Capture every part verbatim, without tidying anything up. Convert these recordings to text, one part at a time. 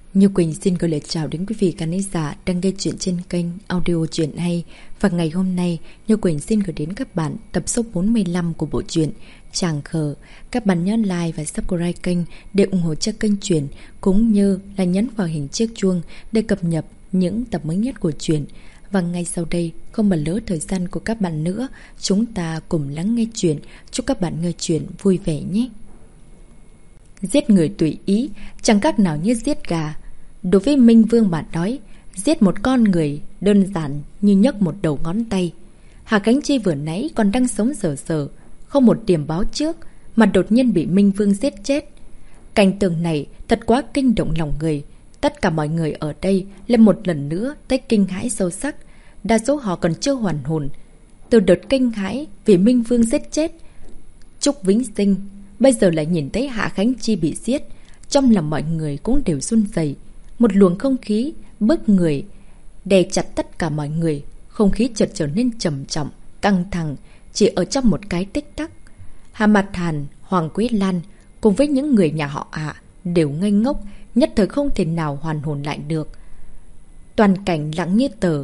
Như Quỳnh xin gửi lời chào đến quý vị khán giả đang nghe chuyện trên kênh audio truyện hay. Và ngày hôm nay, Như Quỳnh xin gửi đến các bạn tập số bốn mươi lăm của bộ truyện Chàng Khờ. Các bạn nhớ like và subscribe kênh để ủng hộ cho kênh truyện, cũng như là nhấn vào hình chiếc chuông để cập nhật những tập mới nhất của truyện. Và ngay sau đây, không bỏ lỡ thời gian của các bạn nữa, chúng ta cùng lắng nghe truyện. Chúc các bạn nghe truyện vui vẻ nhé. Giết người tùy ý, chẳng khác nào như giết gà. Đối với Minh Vương mà nói, giết một con người đơn giản như nhấc một đầu ngón tay. Hà Khánh Chi vừa nãy còn đang sống sờ sờ, không một điểm báo trước, mà đột nhiên bị Minh Vương giết chết. Cảnh tượng này thật quá kinh động lòng người. Tất cả mọi người ở đây lên một lần nữa thấy kinh hãi sâu sắc. Đa số họ còn chưa hoàn hồn từ đợt kinh hãi vì Minh Vương giết chết Trúc Vĩnh Sinh, bây giờ lại nhìn thấy Hạ Khánh Chi bị giết. Trong lòng mọi người cũng đều run rẩy. Một luồng không khí bức người đè chặt tất cả mọi người. Không khí chợt trở nên trầm trọng, căng thẳng chỉ ở trong một cái tích tắc. Hà Mạt Hàn, Hoàng Quý Lan cùng với những người nhà họ Hạ đều ngây ngốc, nhất thời không thể nào hoàn hồn lại được. Toàn cảnh lặng như tờ.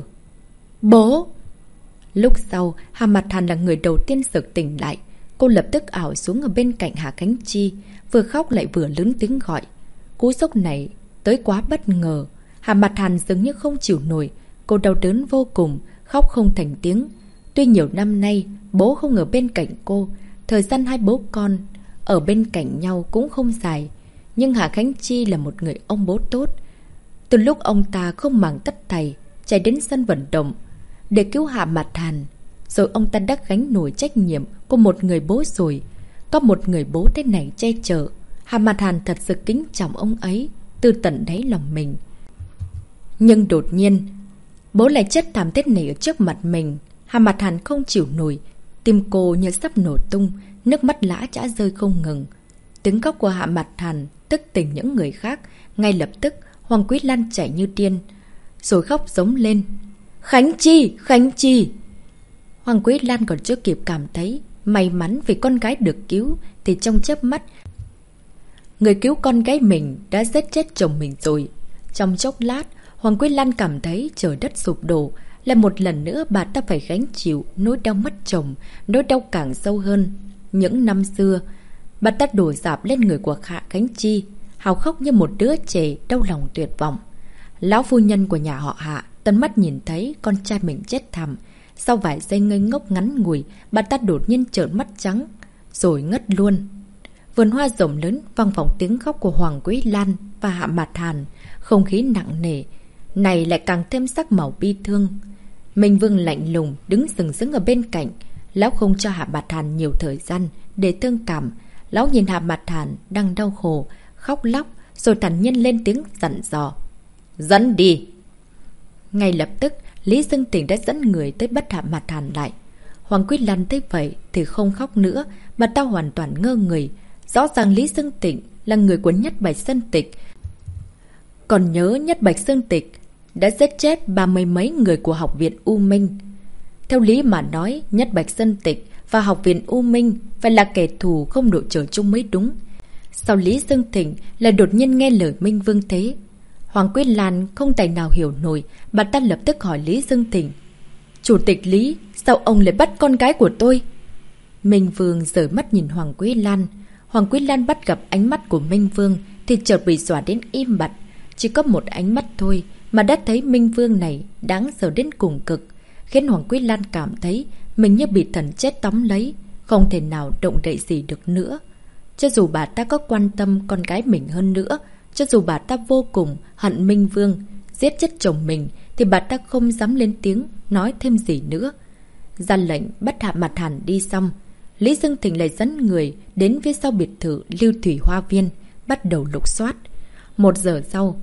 Bố! Lúc sau, Hà Mạt Hàn là người đầu tiên sực tỉnh lại. Cô lập tức ảo xuống ở bên cạnh Hà Khánh Chi, vừa khóc lại vừa lớn tiếng gọi. Cú sốc này tới quá bất ngờ. Hà Mạt Hàn dường như không chịu nổi. Cô đau đớn vô cùng, khóc không thành tiếng. Tuy nhiều năm nay bố không ở bên cạnh cô, thời gian hai bố con ở bên cạnh nhau cũng không dài, nhưng Hà Khánh Chi là một người ông bố tốt. Từ lúc ông ta không màng tất thảy chạy đến sân vận động để cứu Hà Mạt Hàn, rồi ông ta đã gánh nổi trách nhiệm của một người bố rồi. Có một người bố thế này che chở, Hà Mạt Hàn thật sự kính trọng ông ấy từ tận đáy lòng mình. Nhưng đột nhiên bố lại chết thảm thiết này ở trước mặt mình. Hà Mạt Hàn không chịu nổi, tim cô như sắp nổ tung, nước mắt lã chã rơi không ngừng. Tiếng khóc của Hà Mạt Hàn tức tỉnh những người khác. Ngay lập tức Hoàng Quý Lan chạy như điên, rồi khóc giống lên. Khánh Chi! Khánh Chi! Hoàng Quý Lan còn chưa kịp cảm thấy may mắn vì con gái được cứu, thì trong chớp mắt người cứu con gái mình đã giết chết chồng mình rồi. Trong chốc lát, Hoàng Quý Lan cảm thấy trời đất sụp đổ. Lại một lần nữa bà ta phải gánh chịu nỗi đau mất chồng, nỗi đau càng sâu hơn. Những năm xưa, bà ta đổ dạp lên người của Hạ Khánh Chi, hào khóc như một đứa trẻ đau lòng tuyệt vọng. Lão phu nhân của nhà họ Hạ tận mắt nhìn thấy con trai mình chết thảm. Sau vài giây ngây ngốc ngắn ngủi, bà ta đột nhiên trợn mắt trắng, rồi ngất luôn. Vườn hoa rộng lớn vang vọng tiếng khóc của Hoàng Quý Lan và Hạ Mạt Hàn. Không khí nặng nề này lại càng thêm sắc màu bi thương. Minh Vương lạnh lùng đứng sừng sững ở bên cạnh. Lão không cho Hạ Mạt Hàn nhiều thời gian để thương cảm. Lão nhìn Hạ Mạt Hàn đang đau khổ, khóc lóc, rồi thản nhiên lên tiếng dặn dò. Dẫn đi! Ngay lập tức, Lý Dương Tịnh đã dẫn người tới bắt Hạ Mạt Hàn lại. Hoàng Quý Lan thấy vậy thì không khóc nữa, mà ta hoàn toàn ngơ người. Rõ ràng Lý Dương Tịnh là người của Nhất Bạch Sơn Tịch. Còn nhớ Nhất Bạch Sơn Tịch đã giết chết ba mươi mấy người của Học viện U Minh. Theo lý mà nói, Nhất Bạch Sơn Tịch và Học viện U Minh phải là kẻ thù không đội trời chung mới đúng. Sao Lý Dương Tịnh lại đột nhiên nghe lời Minh Vương thế? Hoàng Quý Lan không tài nào hiểu nổi, bà ta lập tức hỏi Lý Dương Tịnh. Chủ tịch Lý, sao ông lại bắt con gái của tôi? Minh Vương rời mắt nhìn Hoàng Quý Lan. Hoàng Quý Lan bắt gặp ánh mắt của Minh Vương thì chợt bị dọa đến im bặt. Chỉ có một ánh mắt thôi mà đã thấy Minh Vương này đáng sợ đến cùng cực, khiến Hoàng Quý Lan cảm thấy mình như bị thần chết tóm lấy, không thể nào động đậy gì được nữa. Cho dù bà ta có quan tâm con gái mình hơn nữa, cho dù bà ta vô cùng hận Minh Vương giết chết chồng mình, thì bà ta không dám lên tiếng nói thêm gì nữa. Ra lệnh bắt Hạ Mạt Hàn đi xong, Lý Dương Thịnh lại dẫn người đến phía sau biệt thự Lưu Thủy Hoa Viên, bắt đầu lục soát. Một giờ sau,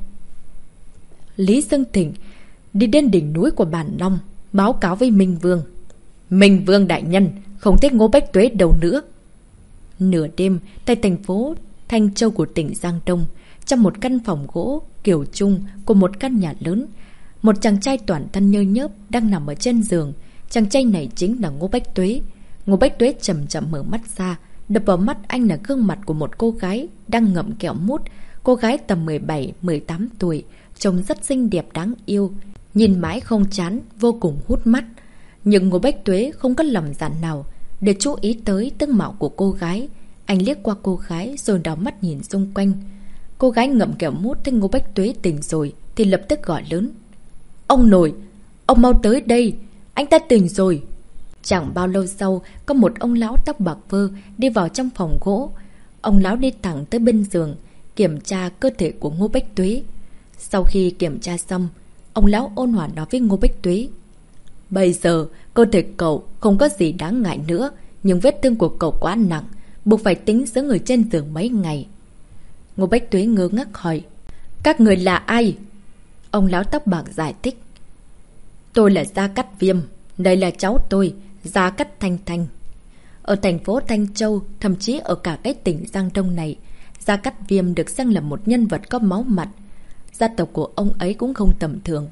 Lý Dương Thịnh đi đến đỉnh núi của Bản Long, báo cáo với Minh Vương. Minh Vương đại nhân, không thấy Ngô Bách Tuế đâu nữa. Nửa đêm, tại thành phố Thanh Châu của tỉnh Giang Đông, trong một căn phòng gỗ kiểu chung của một căn nhà lớn, một chàng trai toàn thân nhơ nhớp đang nằm ở trên giường. Chàng trai này chính là Ngô Bách Tuế. Ngô Bách Tuế chậm chậm mở mắt ra, đập vào mắt anh là gương mặt của một cô gái đang ngậm kẹo mút, Cô gái tầm mười bảy mười tám tuổi, trông rất xinh đẹp đáng yêu, nhìn mãi không chán, vô cùng hút mắt. Nhưng Ngô Bách Tuế không có lầm dặn nào để chú ý tới tướng mạo của cô gái. Anh liếc qua cô gái rồi đảo mắt nhìn xung quanh. Cô gái ngậm kẹo mút thấy Ngô Bách Tuế tỉnh rồi thì lập tức gọi lớn: "Ông nội, ông mau tới đây, anh ta tỉnh rồi." Chẳng bao lâu sau, có một ông lão tóc bạc phơ đi vào trong phòng gỗ. Ông lão đi thẳng tới bên giường, kiểm tra cơ thể của Ngô Bách Tuế. Sau khi kiểm tra xong, ông lão ôn hòa nói với Ngô Bách Tuế: "Bây giờ, cơ thể cậu không có gì đáng ngại nữa, nhưng vết thương của cậu quá nặng, buộc phải tính dưỡng người trên giường mấy ngày." Ngô Bách Tuế ngơ ngác hỏi: "Các người là ai?" Ông lão tóc bạc giải thích: "Tôi là Gia Cát Viêm, đây là cháu tôi, Gia Cát Thanh Thanh." Ở thành phố Thanh Châu, thậm chí ở cả cái tỉnh Giang Đông này, Gia Cát Viêm được xem là một nhân vật có máu mặt. Gia tộc của ông ấy cũng không tầm thường.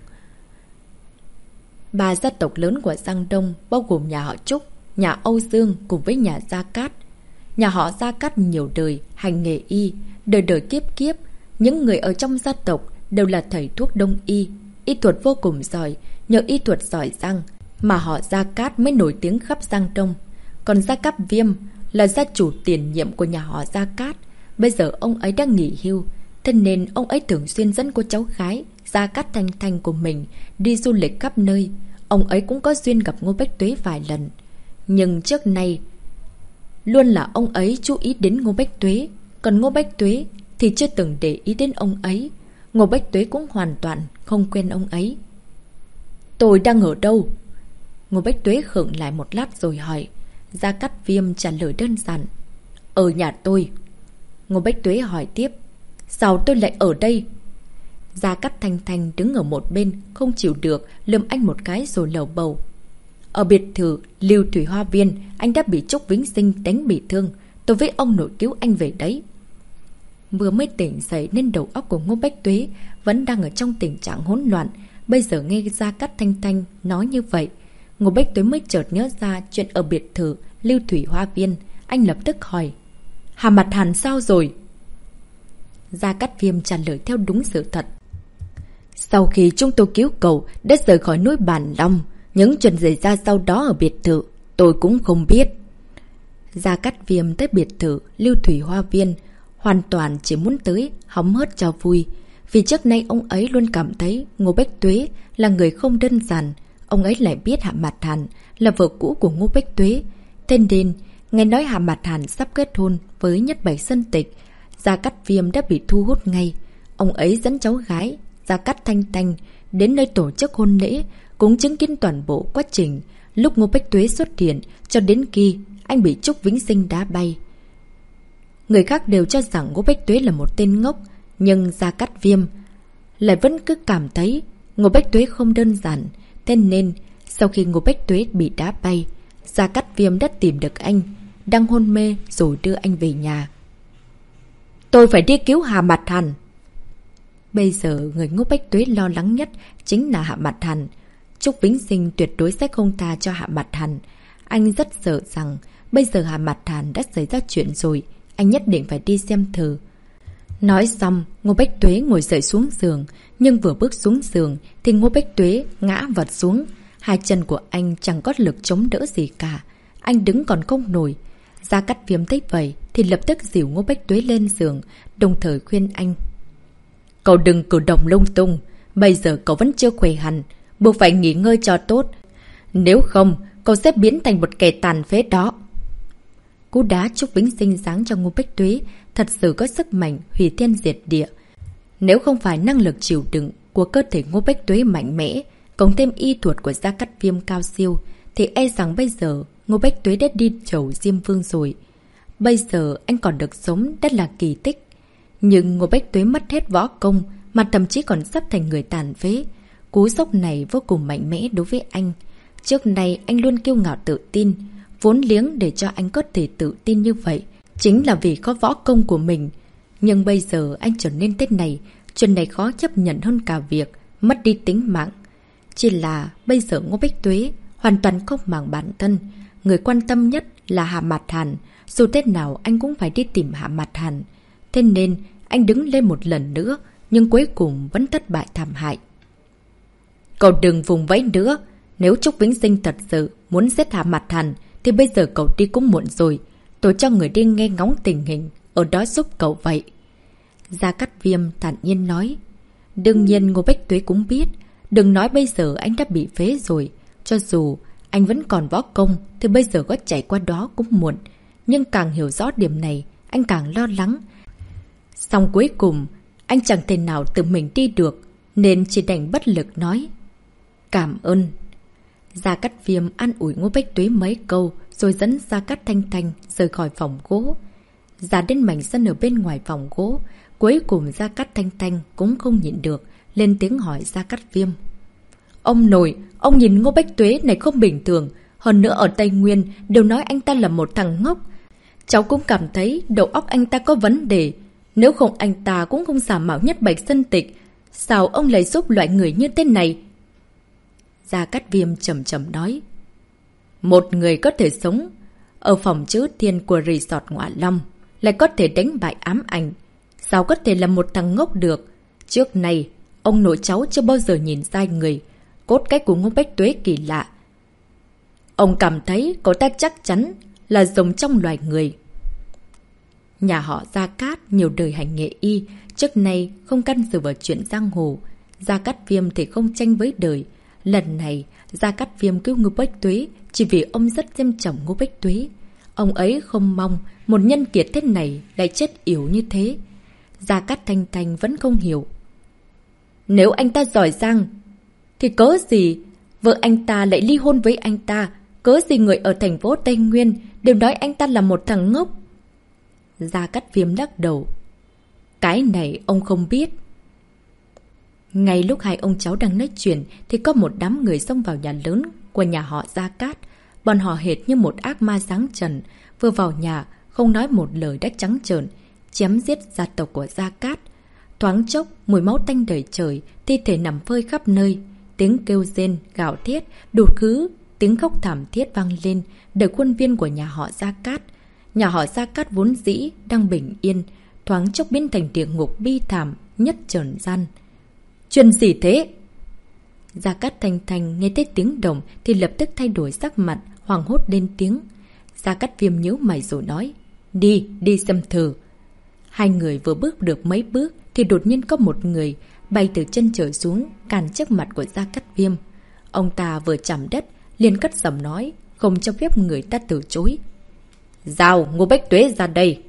Ba gia tộc lớn của Giang Đông bao gồm nhà họ Trúc, nhà Âu Dương cùng với nhà Gia Cát. Nhà họ Gia Cát nhiều đời, hành nghề y, đời đời kiếp kiếp. Những người ở trong gia tộc đều là thầy thuốc đông y, y thuật vô cùng giỏi. Nhờ y thuật giỏi giang mà họ Gia Cát mới nổi tiếng khắp Giang Đông. Còn Gia Cát Viêm là gia chủ tiền nhiệm của nhà họ Gia Cát. Bây giờ ông ấy đang nghỉ hưu, thế nên ông ấy thường xuyên dẫn cô cháu gái Gia Cát Thanh Thanh của mình đi du lịch khắp nơi. Ông ấy cũng có duyên gặp Ngô Bách Tuế vài lần, nhưng trước nay luôn là ông ấy chú ý đến Ngô Bách Tuế, còn Ngô Bách Tuế thì chưa từng để ý đến ông ấy. Ngô Bách Tuế cũng hoàn toàn không quen ông ấy. "Tôi đang ở đâu?" Ngô Bách Tuế khựng lại một lát rồi hỏi. Gia Cát Viêm trả lời đơn giản: "Ở nhà tôi." Ngô Bách Tuế hỏi tiếp: "Sao tôi lại ở đây?" Gia Cát Thanh Thanh đứng ở một bên, không chịu được, lườm anh một cái rồi lầu bầu: "Ở biệt thự Lưu Thủy Hoa Viên, anh đã bị Trúc Vĩnh Sinh đánh bị thương. Tôi với ông nội cứu anh về đấy." Vừa mới tỉnh dậy nên đầu óc của Ngô Bách Tuế vẫn đang ở trong tình trạng hỗn loạn. Bây giờ nghe Gia Cát Thanh Thanh nói như vậy, Ngô Bách Tuế mới chợt nhớ ra chuyện ở biệt thự Lưu Thủy Hoa Viên. Anh lập tức hỏi: "Hà Mặt Hàn sao rồi?" Gia Cát Viêm trả lời theo đúng sự thật: "Sau khi chúng tôi cứu cậu đã rời khỏi núi Bản Long, những chuyện xảy ra sau đó ở biệt thự tôi cũng không biết." Gia Cát Viêm tới biệt thự Lưu Thủy Hoa Viên hoàn toàn chỉ muốn tới hóng hớt cho vui. Vì trước nay ông ấy luôn cảm thấy Ngô Bách Tuế là người không đơn giản. Ông ấy lại biết Hạ Mạt Hàn là vợ cũ của Ngô Bách Tuế. Thế nên, nghe nói Hạ Mạt Hàn sắp kết hôn với Nhất Bạch Sơn Tịch, Gia Cát Viêm đã bị thu hút ngay. Ông ấy dẫn cháu gái Gia Cát Thanh Thanh đến nơi tổ chức hôn lễ, cũng chứng kiến toàn bộ quá trình lúc Ngô Bách Tuế xuất hiện cho đến khi anh bị Trúc Vĩnh Sinh đá bay. Người khác đều cho rằng Ngô Bách Tuế là một tên ngốc, nhưng Gia Cát Viêm lại vẫn cứ cảm thấy Ngô Bách Tuế không đơn giản. Thế nên, sau khi Ngô Bách Tuế bị đá bay, Gia Cát Viêm đã tìm được anh, đang hôn mê rồi đưa anh về nhà. "Tôi phải đi cứu Hà Mạt Hàn." Bây giờ người Ngô Bách Tuế lo lắng nhất chính là Hạ Mạt Hàn. Trúc Vĩnh Sinh tuyệt đối sẽ không tha cho Hạ Mạt Hàn. Anh rất sợ rằng bây giờ Hạ Mạt Hàn đã xảy ra chuyện rồi, anh nhất định phải đi xem thử. Nói xong, Ngô Bách Tuế ngồi dậy xuống giường, nhưng vừa bước xuống giường thì Ngô Bách Tuế ngã vật xuống. Hai chân của anh chẳng có lực chống đỡ gì cả, anh đứng còn không nổi. Gia Cát Viêm thấy vậy thì lập tức dìu Ngô Bách Tuế lên giường, đồng thời khuyên anh: "Cậu đừng cử động lung tung, bây giờ cậu vẫn chưa khỏe hẳn, buộc phải nghỉ ngơi cho tốt. Nếu không, cậu sẽ biến thành một kẻ tàn phế đó." Cú đá Trúc Vĩnh Sinh giáng cho Ngô Bách Tuế thật sự có sức mạnh hủy thiên diệt địa. Nếu không phải năng lực chịu đựng của cơ thể Ngô Bách Tuế mạnh mẽ, cộng thêm y thuật của Gia Cát Viêm cao siêu, thì e rằng bây giờ Ngô Bách Tuế đã đi chầu Diêm Vương rồi. Bây giờ anh còn được sống đã là kỳ tích. Nhưng Ngô Bách Tuế mất hết võ công, mà thậm chí còn sắp thành người tàn phế. Cú sốc này vô cùng mạnh mẽ đối với anh. Trước nay anh luôn kiêu ngạo tự tin, vốn liếng để cho anh có thể tự tin như vậy chính là vì có võ công của mình. Nhưng bây giờ anh trở nên thế này, chuyện này khó chấp nhận hơn cả việc mất đi tính mạng. Chỉ là bây giờ Ngô Bách Tuế hoàn toàn không màng bản thân. Người quan tâm nhất là Hạ Mạt Hàn. Dù thế nào anh cũng phải đi tìm Hạ Mạt Hàn. Thế nên anh đứng lên một lần nữa, nhưng cuối cùng vẫn thất bại thảm hại. Cậu đừng vùng vẫy nữa. Nếu Trúc Vĩnh Sinh thật sự muốn giết hạ Mặt Hàn, thì bây giờ cậu đi cũng muộn rồi. Tôi cho người đi nghe ngóng tình hình, ở đó giúp cậu vậy. Gia Cát Viêm thản nhiên nói. Đương nhiên Ngô Bách Tuế cũng biết. Đừng nói bây giờ anh đã bị phế rồi. Cho dù anh vẫn còn võ công, thì bây giờ có chạy qua đó cũng muộn. Nhưng càng hiểu rõ điểm này, anh càng lo lắng. Xong cuối cùng, anh chẳng thể nào tự mình đi được, nên chỉ đành bất lực nói. Cảm ơn. Gia Cát Viêm an ủi Ngô Bách Tuế mấy câu, rồi dẫn Gia Cát Thanh Thanh rời khỏi phòng gỗ. Ra đến mảnh sân ở bên ngoài phòng gỗ, cuối cùng Gia Cát Thanh Thanh cũng không nhịn được, lên tiếng hỏi Gia Cát Viêm. Ông nội, ông nhìn Ngô Bách Tuế này không bình thường. Hơn nữa ở Tây Nguyên đều nói anh ta là một thằng ngốc. Cháu cũng cảm thấy đầu óc anh ta có vấn đề. Nếu không anh ta cũng không giả mạo Nhất Bạch Sơn Tịch. Sao ông lại giúp loại người như thế này? Gia Cát Viêm trầm trầm nói. Một người có thể sống ở phòng chữ thiên của resort Ngọa Long, lại có thể đánh bại ám ảnh. Sao có thể là một thằng ngốc được? Trước này, ông nội cháu chưa bao giờ nhìn sai người. Cốt cách của Ngô Bách Tuế kỳ lạ. Ông cảm thấy cậu ta chắc chắn là giống trong loài người. Nhà họ Gia Cát nhiều đời hành nghề y, trước nay không can dự vào chuyện giang hồ. Gia Cát Viêm thì không tranh với đời. Lần này, Gia Cát Viêm cứu Ngô Bách Tuế chỉ vì ông rất xem trọng Ngô Bách Tuế. Ông ấy không mong một nhân kiệt thế này lại chết yếu như thế. Gia Cát Thanh Thanh vẫn không hiểu. Nếu anh ta giỏi giang, thì cớ gì vợ anh ta lại ly hôn với anh ta? Cớ gì người ở thành phố Tây Nguyên đều nói anh ta là một thằng ngốc? Gia Cát Viêm lắc đầu. Cái này ông không biết. Ngay lúc hai ông cháu đang nói chuyện, thì có một đám người xông vào nhà lớn của nhà họ Gia Cát. Bọn họ hệt như một ác ma sáng trần, vừa vào nhà không nói một lời đã trắng trợn chém giết gia tộc của Gia Cát. Thoáng chốc, mùi máu tanh đầy trời, thi thể nằm phơi khắp nơi, tiếng kêu rên, gào thét, đột khứ, tiếng khóc thảm thiết vang lên, đời khuôn viên của nhà họ Gia Cát. Nhà họ Gia Cát vốn dĩ đang bình yên, thoáng chốc biến thành địa ngục bi thảm nhất trần gian. Chuyện gì thế? Gia Cát Thanh Thanh nghe thấy tiếng động thì lập tức thay đổi sắc mặt, hoảng hốt lên tiếng. Gia Cát Viêm nhíu mày rồi nói. Đi, đi xem thử. Hai người vừa bước được mấy bước thì đột nhiên có một người bay từ chân trời xuống, cản trước mặt của Gia Cát Viêm. Ông ta vừa chạm đất, liền cất giọng nói, không cho phép người ta từ chối. Giao Ngô Bách Tuế ra đây.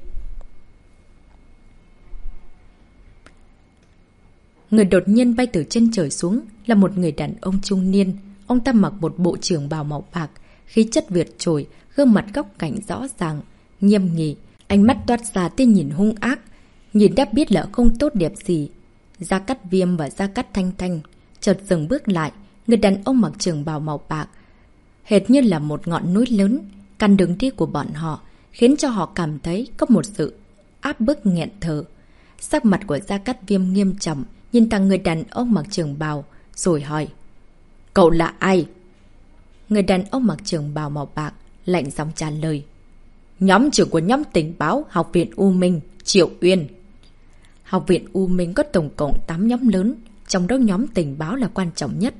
Người đột nhiên bay từ chân trời xuống là một người đàn ông trung niên. Ông ta mặc một bộ trường bào màu bạc, khí chất vượt trội, gương mặt góc cạnh rõ ràng, nghiêm nghị, ánh mắt toát ra tia nhìn hung ác, nhìn đã biết là không tốt đẹp gì. Gia Cát Viêm và Gia Cát Thanh Thanh chợt dừng bước lại. Người đàn ông mặc trường bào màu bạc hệt như là một ngọn núi lớn, cản đường đi của bọn họ, khiến cho họ cảm thấy có một sự áp bức nghẹn thở. Sắc mặt của Gia Cát Viêm nghiêm trọng, nhìn thẳng người đàn ông mặc trường bào, rồi hỏi. Cậu là ai? Người đàn ông mặc trường bào màu bạc lạnh giọng trả lời. Nhóm trưởng của nhóm tình báo Học viện U Minh, Triệu Uyên. Học viện U Minh có tổng cộng tám nhóm lớn, trong đó nhóm tình báo là quan trọng nhất.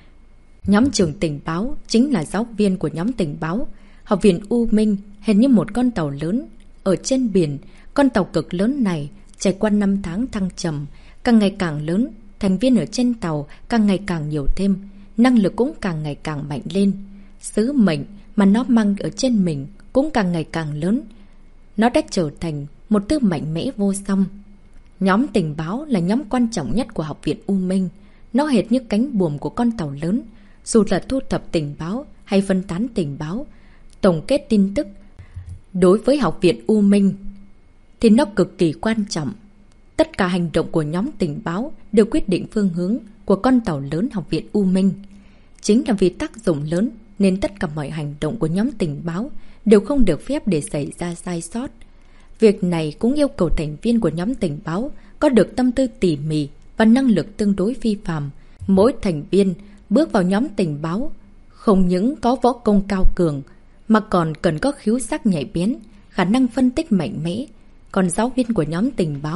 Nhóm trưởng tình báo chính là giáo viên của nhóm tình báo. Học viện U Minh hình như một con tàu lớn ở trên biển. Con tàu cực lớn này trải qua năm tháng thăng trầm, càng ngày càng lớn, thành viên ở trên tàu càng ngày càng nhiều thêm, năng lực cũng càng ngày càng mạnh lên. Sứ mệnh mà nó mang ở trên mình cũng càng ngày càng lớn. Nó đã trở thành một thứ mạnh mẽ vô song. Nhóm tình báo là nhóm quan trọng nhất của Học viện U Minh. Nó hệt như cánh buồm của con tàu lớn. Dù là thu thập tình báo hay phân tán tình báo, tổng kết tin tức, đối với Học viện U Minh thì nó cực kỳ quan trọng. Tất cả hành động của nhóm tình báo đều quyết định phương hướng của con tàu lớn Học viện U Minh. Chính là vì tác dụng lớn nên tất cả mọi hành động của nhóm tình báo đều không được phép để xảy ra sai sót. Việc này cũng yêu cầu thành viên của nhóm tình báo có được tâm tư tỉ mỉ và năng lực tương đối phi phàm. Mỗi thành viên bước vào nhóm tình báo không những có võ công cao cường mà còn cần có khiếu giác nhạy bén, khả năng phân tích mạnh mẽ. Còn giáo viên của nhóm tình báo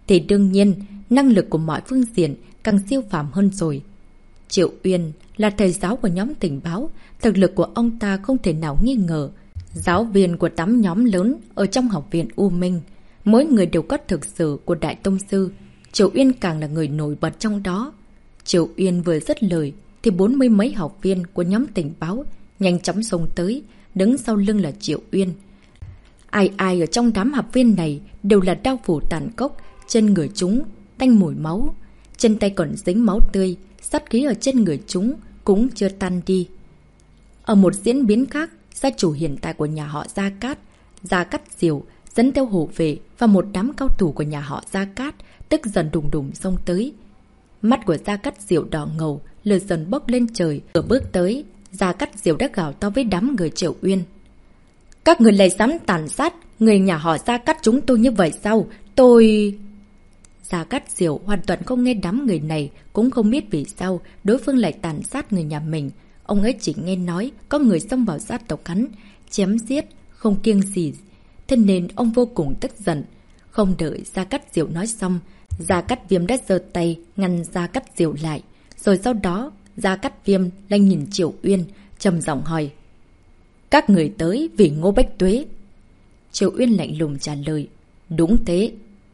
thì đương nhiên năng lực của mọi phương diện càng siêu phàm hơn rồi. Triệu Uyên là thầy giáo của nhóm tình báo, thực lực của ông ta không thể nào nghi ngờ. Giáo viên của tám nhóm lớn ở trong học viện U Minh, mỗi người đều có thực sự của Đại Tông Sư. Triệu Uyên càng là người nổi bật trong đó. Triệu Uyên vừa dứt lời thì bốn mươi mấy học viên của nhóm tình báo nhanh chóng xông tới, đứng sau lưng là Triệu Uyên. Ai ai ở trong đám học viên này đều là đao phủ tàn cốc, trên người chúng tanh mùi máu, trên tay còn dính máu tươi, sát khí ở trên người chúng cũng chưa tan đi. Ở một diễn biến khác, gia chủ hiện tại của nhà họ Gia Cát, Gia Cát Diều, dẫn theo hộ vệ và một đám cao thủ của nhà họ Gia Cát tức giận đùng đùng xông tới. Mắt của Gia Cát Diều đỏ ngầu, lửa dần bốc lên trời. Ở bước tới, Gia Cát Diều đã gào to với đám người Triệu Uyên. Các người lại dám tàn sát người nhà họ Gia Cát chúng tôi như vậy sao? Tôi... Gia Cát Diều hoàn toàn không nghe đám người này, cũng không biết vì sao đối phương lại tàn sát người nhà mình. Ông ấy chỉ nghe nói có người xông vào gia tộc hắn, chém giết, không kiêng gì. Thế nên ông vô cùng tức giận. Không đợi Gia Cát Diều nói xong, Gia Cát Viêm đã giơ tay ngăn Gia Cát Diều lại. Rồi sau đó, Gia Cát Viêm lại nhìn Triệu Uyên, trầm giọng hỏi. Các người tới vì Ngô Bách Tuế. Triệu Uyên lạnh lùng trả lời. Đúng thế.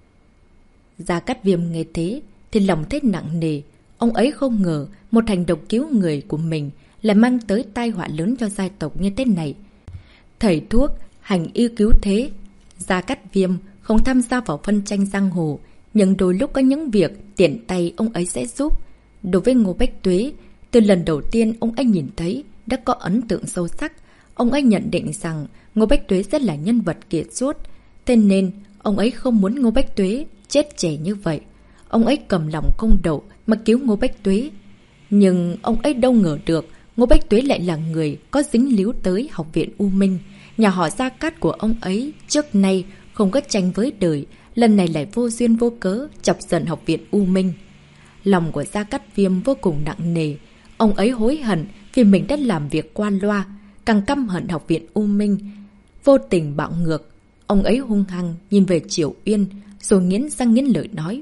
Gia Cát Viêm nghe thế thì lòng thấy nặng nề. Ông ấy không ngờ một hành động cứu người của mình lại mang tới tai họa lớn cho gia tộc như thế này. Thầy thuốc, hành y cứu thế. Gia Cát Viêm không tham gia vào phân tranh giang hồ, nhưng đôi lúc có những việc tiện tay ông ấy sẽ giúp. Đối với Ngô Bách Tuế, từ lần đầu tiên ông ấy nhìn thấy đã có ấn tượng sâu sắc. Ông ấy nhận định rằng Ngô Bách Tuế rất là nhân vật kiệt xuất, thế nên ông ấy không muốn Ngô Bách Tuế chết trẻ như vậy. Ông ấy cầm lòng không đậu mà cứu Ngô Bách Tuế. Nhưng ông ấy đâu ngờ được Ngô Bách Tuế lại là người có dính líu tới học viện U Minh. Nhà họ Gia Cát của ông ấy trước nay không có tranh với đời, lần này lại vô duyên vô cớ chọc giận học viện U Minh. Lòng của Gia Cát Viêm vô cùng nặng nề. Ông ấy hối hận vì mình đã làm việc qua loa, càng căm hận học viện U Minh, vô tình bạo ngược. Ông ấy hung hăng nhìn về Triệu Uyên, rồi nghiến răng nghiến lợi nói.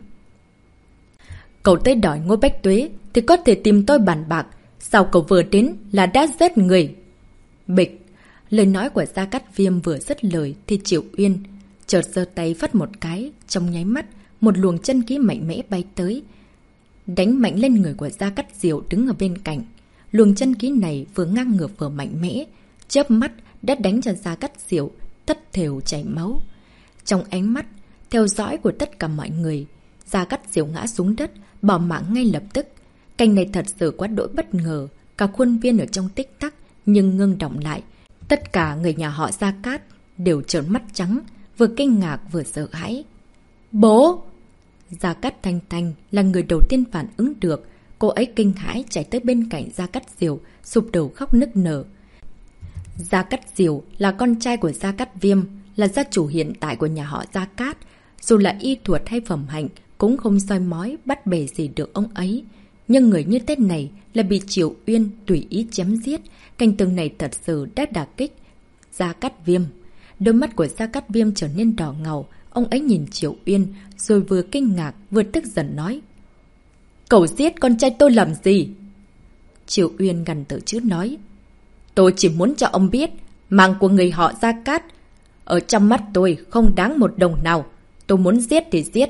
Cậu tới đòi Ngô Bách Tuế thì có thể tìm tôi bàn bạc, sao cậu vừa đến là đã giết người? Bịch! Lời nói của Gia Cát Viêm vừa dứt lời thì Triệu Uyên chợt giơ tay phất một cái, trong nháy mắt một luồng chân khí mạnh mẽ bay tới, đánh mạnh lên người của Gia Cát Diều đứng ở bên cạnh. Luồng chân khí này vừa ngang ngược vừa mạnh mẽ, chớp mắt đã đánh cho Gia Cát Diều thất thểu chảy máu. Trong ánh mắt theo dõi của tất cả mọi người, Gia Cát Diều ngã xuống đất, bỏ mạng ngay lập tức. Cảnh này thật sự quá đỗi bất ngờ, cả khuôn viên ở trong tích tắc nhưng ngưng động lại. Tất cả người nhà họ Gia Cát đều trợn mắt trắng, vừa kinh ngạc vừa sợ hãi. Bố! Gia Cát Thanh Thanh là người đầu tiên phản ứng được. Cô ấy kinh hãi chạy tới bên cạnh Gia Cát Diều, sụp đầu khóc nức nở. Gia Cát Diều là con trai của Gia Cát Viêm, là gia chủ hiện tại của nhà họ Gia Cát. Dù là y thuật hay phẩm hạnh cũng không soi mói bắt bẻ gì được ông ấy. Nhưng người như thế này là bị Triệu Uyên tùy ý chém giết. Cảnh tượng này thật sự đã đả kích Gia Cát Viêm. Đôi mắt của Gia Cát Viêm trở nên đỏ ngầu. Ông ấy nhìn Triệu Uyên rồi vừa kinh ngạc vừa tức giận nói. Cậu giết con trai tôi làm gì? Triệu Uyên gằn tự chứ nói. Tôi chỉ muốn cho ông biết, mạng của người họ Gia Cát ở trong mắt tôi không đáng một đồng nào. Tôi muốn giết thì giết.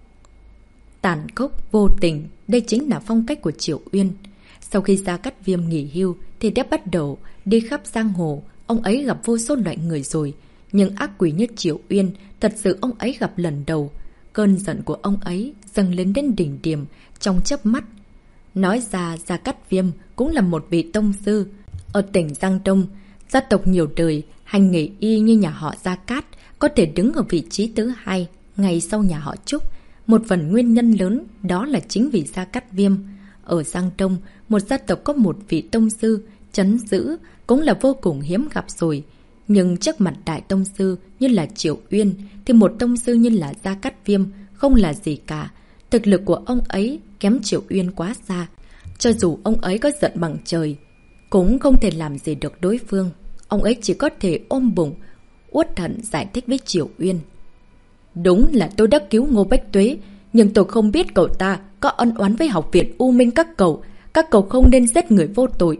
Tàn khốc, vô tình, đây chính là phong cách của Triệu Uyên. Sau khi Gia Cát Viêm nghỉ hưu thì đã bắt đầu đi khắp giang hồ. Ông ấy gặp vô số loại người rồi, nhưng ác quỷ như Triệu Uyên thật sự ông ấy gặp lần đầu. Cơn giận của ông ấy dâng lên đến đỉnh điểm trong chớp mắt. Nói ra Gia Cát Viêm cũng là một vị tông sư. Ở tỉnh Giang Đông, gia tộc nhiều đời, hành nghề y như nhà họ Gia Cát có thể đứng ở vị trí thứ hai ngay sau nhà họ Trúc. Một phần nguyên nhân lớn đó là chính vì Gia Cát Viêm. Ở Giang Đông, một gia tộc có một vị tông sư trấn giữ cũng là vô cùng hiếm gặp rồi. Nhưng trước mặt đại tông sư như là Triệu Uyên thì một tông sư như là Gia Cát Viêm không là gì cả. Thực lực của ông ấy kém Triệu Uyên quá xa. Cho dù ông ấy có giận bằng trời cũng không thể làm gì được đối phương. Ông ấy chỉ có thể ôm bụng uất hận giải thích với Triệu Uyên. Đúng là tôi đã cứu Ngô Bách Tuế, Nhưng tôi không biết cậu ta có ân oán với học viện U Minh các cậu. Các cậu không nên giết người vô tội.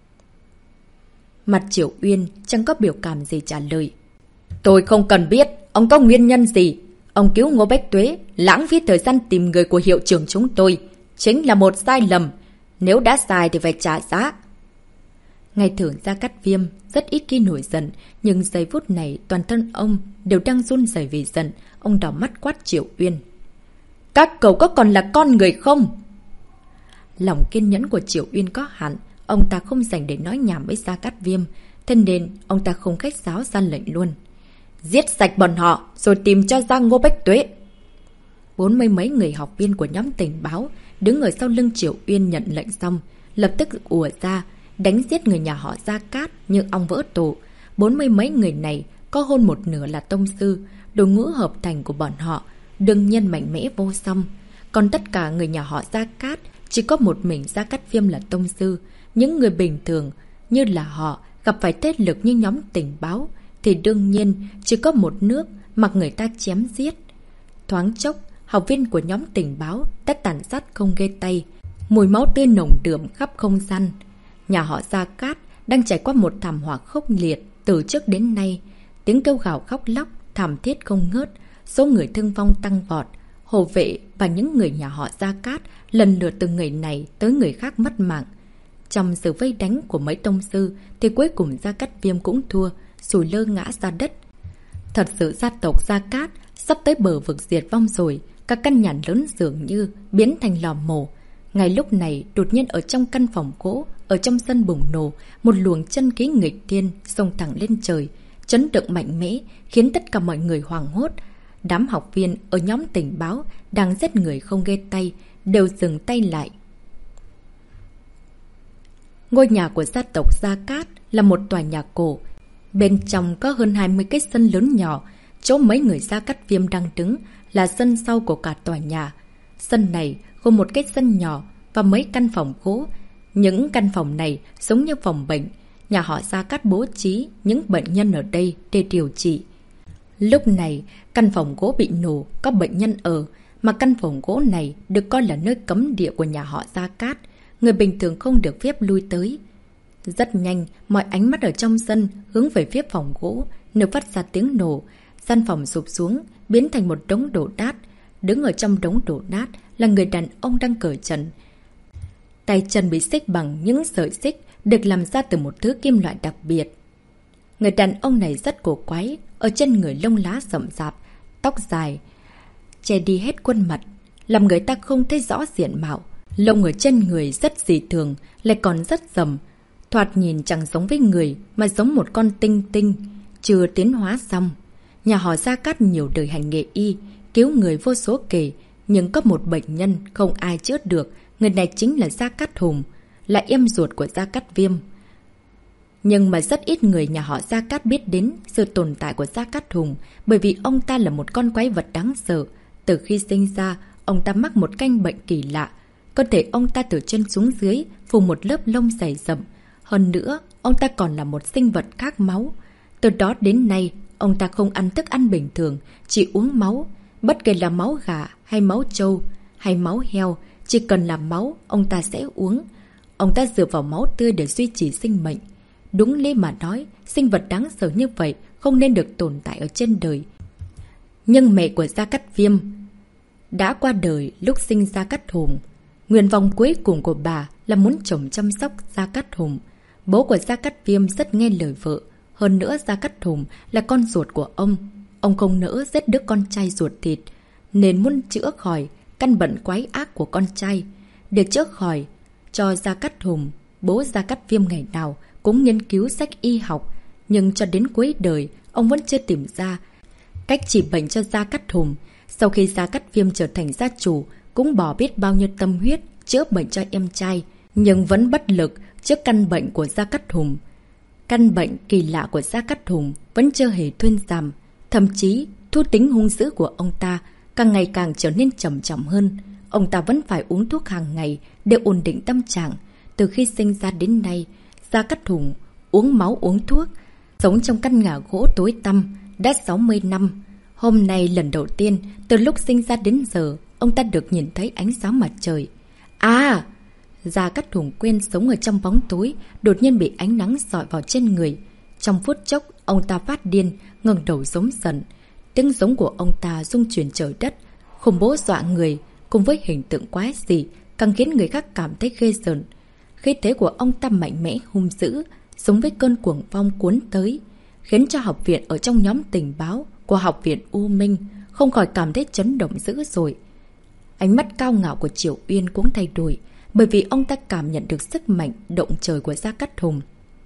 Mặt Triệu Uyên chẳng có biểu cảm gì trả lời. Tôi không cần biết ông có nguyên nhân gì. Ông cứu Ngô Bách Tuế, lãng phí thời gian tìm người của hiệu trưởng chúng tôi, chính là một sai lầm. Nếu đã sai thì phải trả giá. Ngày thường Gia Cát Viêm rất ít khi nổi giận, nhưng giây phút này toàn thân ông đều đang run rẩy vì giận. Ông đỏ mắt quát Triệu Uyên. Các cậu có còn là con người không? Lòng kiên nhẫn của Triệu Uyên có hạn, ông ta không dành để nói nhảm với Gia Cát Viêm, thế nên ông ta không khách sáo ra lệnh luôn. Giết sạch bọn họ rồi tìm cho ra Ngô Bách Tuế. Bốn mươi mấy người học viên của nhóm tình báo đứng ở sau lưng Triệu Uyên nhận lệnh xong, lập tức ùa ra đánh giết người nhà họ Gia Cát như ong vỡ tổ. Bốn mươi mấy người này có hơn một nửa là tông sư, đội ngũ hợp thành của bọn họ đương nhiên mạnh mẽ vô song. Còn tất cả người nhà họ Gia Cát chỉ có một mình Gia Cát Viêm là tông sư. Những người bình thường như là họ gặp phải thế lực như nhóm tình báo thì đương nhiên chỉ có một nước mặc người ta chém giết. Thoáng chốc, học viên của nhóm tình báo đã tàn sát không ghê tay. Mùi máu tươi nồng đượm khắp không gian. Nhà họ Gia Cát đang trải qua một thảm họa khốc liệt từ trước đến nay. Tiếng kêu gào khóc lóc, thảm thiết không ngớt. Số người thương vong tăng vọt. Hộ vệ và những người nhà họ Gia Cát lần lượt từ người này tới người khác mất mạng. Trong sự vây đánh của mấy tông sư thì cuối cùng Gia Cát Viêm cũng thua, sùi lơ ngã ra đất. Thật sự gia tộc Gia Cát sắp tới bờ vực diệt vong rồi. Các căn nhà lớn dường như biến thành lò mổ. Ngay lúc này đột nhiên ở trong căn phòng gỗ, ở trong sân bùng nổ, một luồng chân khí nghịch thiên xông thẳng lên trời, chấn động mạnh mẽ khiến tất cả mọi người hoảng hốt. Đám học viên ở nhóm tình báo đang giết người không ghê tay đều dừng tay lại. Ngôi nhà của gia tộc Gia Cát là một tòa nhà cổ. Bên trong có hơn hai mươi cái sân lớn nhỏ. Chỗ mấy người Gia Cát Viêm đang đứng là sân sau của cả tòa nhà. Sân này gồm một cái sân nhỏ và mấy căn phòng gỗ. Những căn phòng này giống như phòng bệnh. Nhà họ Gia Cát bố trí những bệnh nhân ở đây để điều trị. Lúc này, căn phòng gỗ bị nổ, có bệnh nhân ở, mà căn phòng gỗ này được coi là nơi cấm địa của nhà họ Gia Cát. Người bình thường không được phép lui tới. Rất nhanh, mọi ánh mắt ở trong sân hướng về phía phòng gỗ, nơi phát ra tiếng nổ. Gian phòng sụp xuống, biến thành một đống đổ nát. Đứng ở trong đống đổ nát là người đàn ông đang cởi trần. Tay chân bị xích bằng những sợi xích được làm ra từ một thứ kim loại đặc biệt. Người đàn ông này rất cổ quái, ở trên người lông lá rậm rạp, tóc dài, che đi hết khuôn mặt, làm người ta không thấy rõ diện mạo. Lông ở trên người rất dị thường, lại còn rất rậm, thoạt nhìn chẳng giống với người mà giống một con tinh tinh chưa tiến hóa xong. Nhà họ Gia Cát nhiều đời hành nghề y, cứu người vô số kể, nhưng có một bệnh nhân không ai chữa được. Người này chính là Gia Cát Hùng, là em ruột của Gia Cát Viêm. Nhưng mà rất ít người nhà họ Gia Cát biết đến sự tồn tại của Gia Cát Hùng, bởi vì ông ta là một con quái vật đáng sợ. Từ khi sinh ra, ông ta mắc một căn bệnh kỳ lạ. Cơ thể ông ta từ trên xuống dưới phủ một lớp lông dày rậm. Hơn nữa, ông ta còn là một sinh vật khác máu. Từ đó đến nay, ông ta không ăn thức ăn bình thường, chỉ uống máu. Bất kể là máu gà hay máu trâu hay máu heo, chỉ cần là máu, ông ta sẽ uống. Ông ta dựa vào máu tươi để duy trì sinh mệnh. Đúng lý mà nói, sinh vật đáng sợ như vậy không nên được tồn tại ở trên đời. Nhưng mẹ của Gia Cát Viêm đã qua đời lúc sinh Gia Cát Hùng. Nguyện vọng cuối cùng của bà là muốn chồng chăm sóc Gia Cát Hùng. Bố của Gia Cát Viêm rất nghe lời vợ. Hơn nữa Gia Cát Hùng là con ruột của ông. Ông không nỡ giết đứa con trai ruột thịt, nên muốn chữa khỏi căn bệnh quái ác của con trai. Để chữa khỏi cho Gia Cát Hùng, bố Gia Cát Viêm ngày nào cũng nghiên cứu sách y học. Nhưng cho đến cuối đời, ông vẫn chưa tìm ra cách trị bệnh cho Gia Cát Hùng. Sau khi Gia Cát Viêm trở thành gia chủ, cũng bỏ biết bao nhiêu tâm huyết chữa bệnh cho em trai, nhưng vẫn bất lực trước căn bệnh của Gia Cát Hùng. Căn bệnh kỳ lạ của Gia Cát Hùng vẫn chưa hề thuyên giảm, thậm chí thú tính hung dữ của ông ta càng ngày càng trở nên trầm trọng hơn. Ông ta vẫn phải uống thuốc hàng ngày để ổn định tâm trạng. Từ khi sinh ra đến nay, Gia Cát Hùng uống máu uống thuốc, sống trong căn nhà gỗ tối tăm đã sáu mươi năm. Hôm nay lần đầu tiên từ lúc sinh ra đến giờ, ông ta được nhìn thấy ánh sáng mặt trời. À! Gia Cát Hùng quên sống ở trong bóng tối, đột nhiên bị ánh nắng rọi vào trên người. Trong phút chốc, ông ta phát điên, ngẩng đầu giống giận. Tiếng giống của ông ta rung chuyển trời đất, khủng bố dọa người, cùng với hình tượng quái dị, càng khiến người khác cảm thấy ghê rợn. Khí thế của ông ta mạnh mẽ hung dữ, giống với cơn cuồng phong cuốn tới, khiến cho học viện ở trong nhóm tình báo của học viện U Minh không khỏi cảm thấy chấn động dữ dội. Ánh mắt cao ngạo của Triệu Uyên cũng thay đổi, bởi vì ông ta cảm nhận được sức mạnh động trời của Gia Cát Hùng.